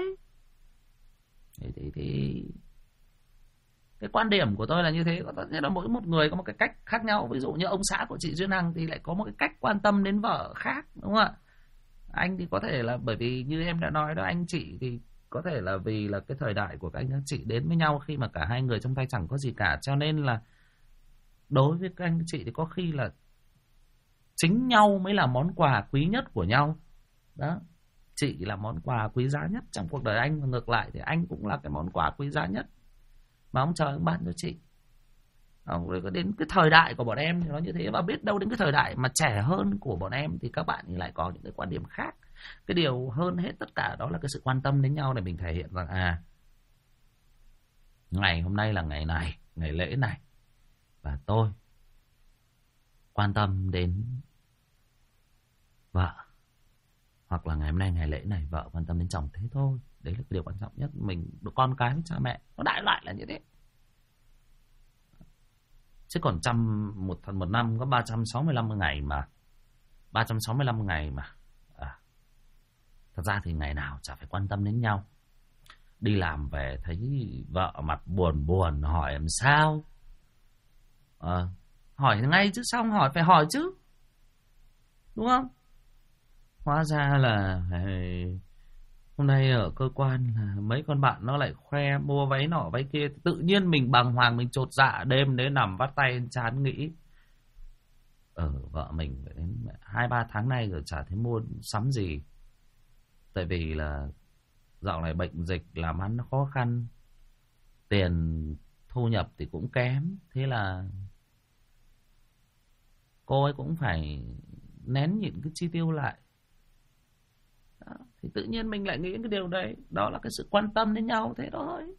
Thì cái quan điểm của tôi là như thế. Có nghĩa là mỗi một người có một cái cách khác nhau. Ví dụ như ông xã của chị Duyên Hằng thì lại có một cái cách quan tâm đến vợ khác, đúng không ạ? Anh thì có thể là bởi vì như em đã nói đó, anh chị thì có thể là vì là cái thời đại của các anh chị đến với nhau khi mà cả hai người trong tay chẳng có gì cả, cho nên là đối với các anh chị thì có khi là chính nhau mới là món quà quý nhất của nhau. Đó, chị là món quà quý giá nhất trong cuộc đời anh, và ngược lại thì anh cũng là cái món quà quý giá nhất mà ông trời ông ban cho chị. Đến cái thời đại của bọn em thì nó như thế, và biết đâu đến cái thời đại mà trẻ hơn của bọn em thì các bạn thì lại có những cái quan điểm khác. Cái điều hơn hết tất cả đó là cái sự quan tâm đến nhau, để mình thể hiện rằng ngày hôm nay là ngày này, ngày lễ này, và tôi quan tâm đến vợ, Hoặc là ngày hôm nay ngày lễ này vợ quan tâm đến chồng thế thôi. Đấy là cái điều quan trọng nhất. Mình con cái với cha mẹ nó đại loại là như thế. Chứ còn một năm có 365 ngày mà. 365 ngày mà. Thật ra thì ngày nào chả phải quan tâm đến nhau. Đi làm về thấy vợ mặt buồn buồn hỏi làm sao. Hỏi ngay chứ, xong hỏi phải hỏi chứ, đúng không? Hóa ra là hôm nay ở cơ quan là mấy con bạn nó lại khoe mua váy nọ váy kia. Tự nhiên mình bàng hoàng, mình chột dạ, đêm đấy nằm vắt tay lên trán nghĩ vợ mình đến 2-3 tháng nay rồi chả thấy mua sắm gì. Tại vì là dạo này bệnh dịch làm ăn nó khó khăn, tiền thu nhập thì cũng kém, thế là cô ấy cũng phải nén nhịn cái chi tiêu lại. Đó. Thì tự nhiên mình lại nghĩ cái điều đấy, đó là cái sự quan tâm đến nhau thế thôi.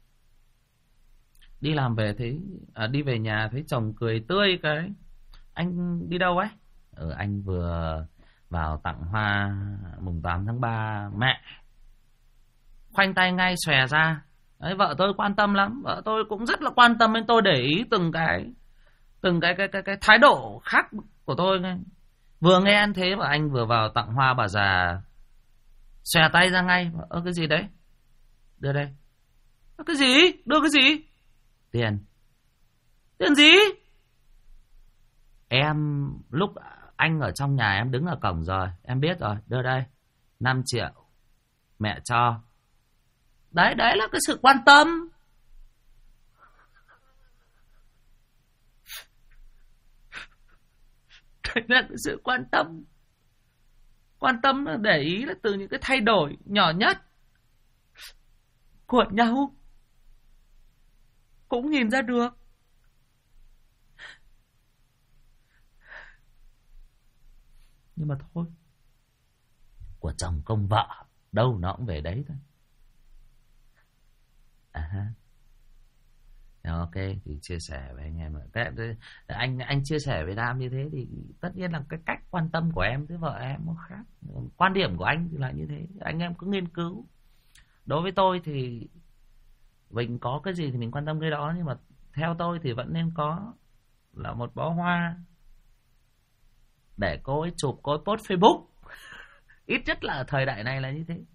Đi làm về thấy đi về nhà thấy chồng cười tươi cái anh đi đâu ấy? Anh vừa vào tặng hoa mùng 8 tháng 3 mẹ. Khoanh tay ngay xòe ra. Đấy, vợ tôi quan tâm lắm, vợ tôi cũng rất là quan tâm đến tôi, để ý từng cái thái độ khác của tôi. Vừa nghe anh thế mà anh vừa vào tặng hoa bà già, xòe tay ra ngay. Cái gì đấy? Đưa đây. Cái gì? Đưa cái gì? Tiền. Tiền gì? Em lúc anh ở trong nhà em đứng ở cổng rồi, em biết rồi, đưa đây. 5 triệu mẹ cho. Đấy là cái sự quan tâm. Đấy là cái sự quan tâm. Quan tâm là để ý là từ những cái thay đổi nhỏ nhất của nhau cũng nhìn ra được. Nhưng mà thôi, của chồng công vợ đâu nó cũng về đấy thôi. Ok, thì chia sẻ với anh em. Anh chia sẻ với Nam như thế thì tất nhiên là cái cách quan tâm của em với vợ em nó khác. Quan điểm của anh thì là như thế, anh em cứ nghiên cứu. Đối với tôi thì mình có cái gì thì mình quan tâm cái đó, nhưng mà theo tôi thì vẫn nên có là một bó hoa để cô ấy chụp, cô ấy post Facebook. Ít nhất là thời đại này là như thế.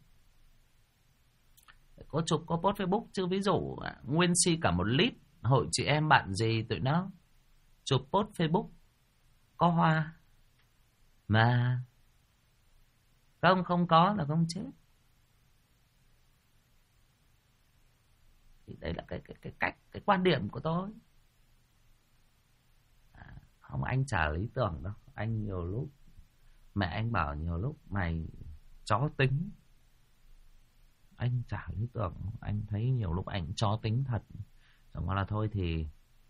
Cô chụp, cô post Facebook. Chứ ví dụ nguyên si cả một list hội chị em bạn gì tụi nó chụp post Facebook có hoa mà không có là không chết. Thì đấy là cái cách, cái quan điểm của tôi. Không, anh chả lý tưởng đâu. Anh nhiều lúc mẹ anh bảo nhiều lúc mày chó tính. Anh chả lý tưởng. Anh thấy nhiều lúc anh chó tính thật. Chẳng qua là thôi thì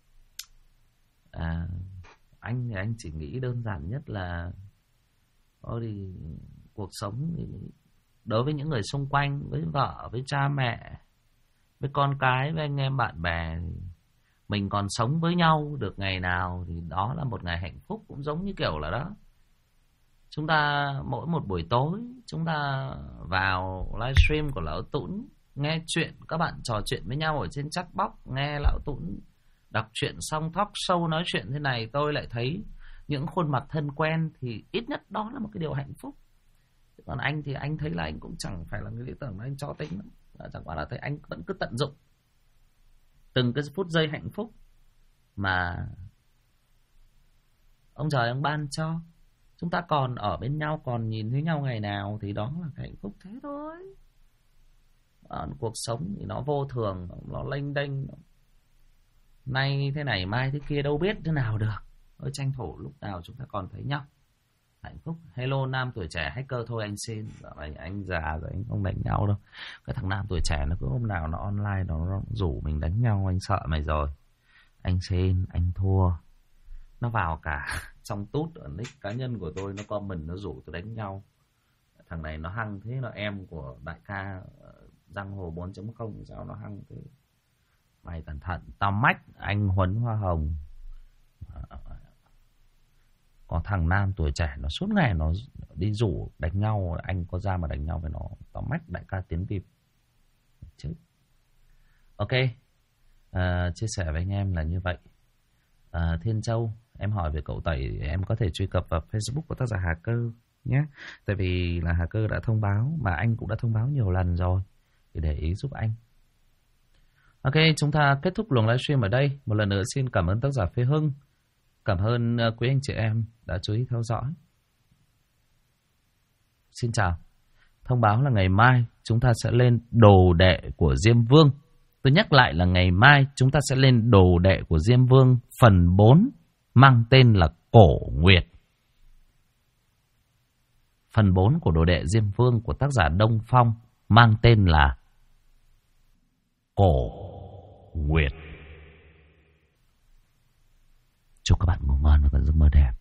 anh chỉ nghĩ đơn giản nhất là thôi thì cuộc sống thì đối với những người xung quanh, với vợ, với cha mẹ, với con cái, với anh em bạn bè, mình còn sống với nhau được ngày nào thì đó là một ngày hạnh phúc. Cũng giống như kiểu là đó, chúng ta mỗi một buổi tối chúng ta vào livestream của Lão Tũn, nghe chuyện, các bạn trò chuyện với nhau ở trên chatbox, nghe Lão Tũn đọc truyện xong talk show nói chuyện thế này, tôi lại thấy những khuôn mặt thân quen, thì ít nhất đó là một cái điều hạnh phúc. Còn anh thì anh thấy là anh cũng chẳng phải là người lý tưởng, mà anh cho tính lắm. Chẳng qua là thấy anh vẫn cứ tận dụng từng cái phút giây hạnh phúc mà ông trời ông ban cho. Chúng ta còn ở bên nhau, còn nhìn thấy nhau ngày nào thì đó là cái hạnh phúc thế thôi. Cuộc sống thì nó vô thường, nó lênh đênh, nay thế này mai thế kia, đâu biết thế nào được. Thôi tranh thủ lúc nào chúng ta còn thấy nhau hạnh phúc. Hello Nam tuổi trẻ hacker, thôi anh xin. Anh già rồi, anh không đánh nhau đâu. Cái thằng Nam tuổi trẻ nó cứ hôm nào nó online nó rủ mình đánh nhau, anh sợ mày rồi. Anh xin, anh thua. Nó vào cả trong tút ở nick cá nhân của tôi, nó comment nó rủ tôi đánh nhau. Thằng này nó hăng thế, là em của đại ca giang hồ 4.0 sao nó hăng thế. Mày cẩn thận, tao mách anh Huấn hoa hồng. Còn thằng Nam tuổi trẻ nó suốt ngày nó đi rủ đánh nhau, anh có ra mà đánh nhau với nó, tao mách đại ca tiến vịp chứ. Ok, chia sẻ với anh em là như vậy. Thiên Châu, em hỏi về cậu Tẩy, em có thể truy cập vào Facebook của tác giả Hà Cơ nhé. Tại vì là Hà Cơ đã thông báo, mà anh cũng đã thông báo nhiều lần rồi, thì để ý giúp anh. Ok, chúng ta kết thúc luồng livestream ở đây. Một lần nữa xin cảm ơn tác giả Phê Hưng. Cảm ơn quý anh chị em đã chú ý theo dõi. Xin chào. Thông báo là ngày mai chúng ta sẽ lên đồ đệ của Diêm Vương. Tôi nhắc lại là ngày mai chúng ta sẽ lên đồ đệ của Diêm Vương phần 4 mang tên là Cổ Nguyệt. Phần 4 của đồ đệ Diêm Vương của tác giả Đông Phong mang tên là Cổ Nguyệt. Chúc các bạn ngủ ngon và có giấc mơ đẹp.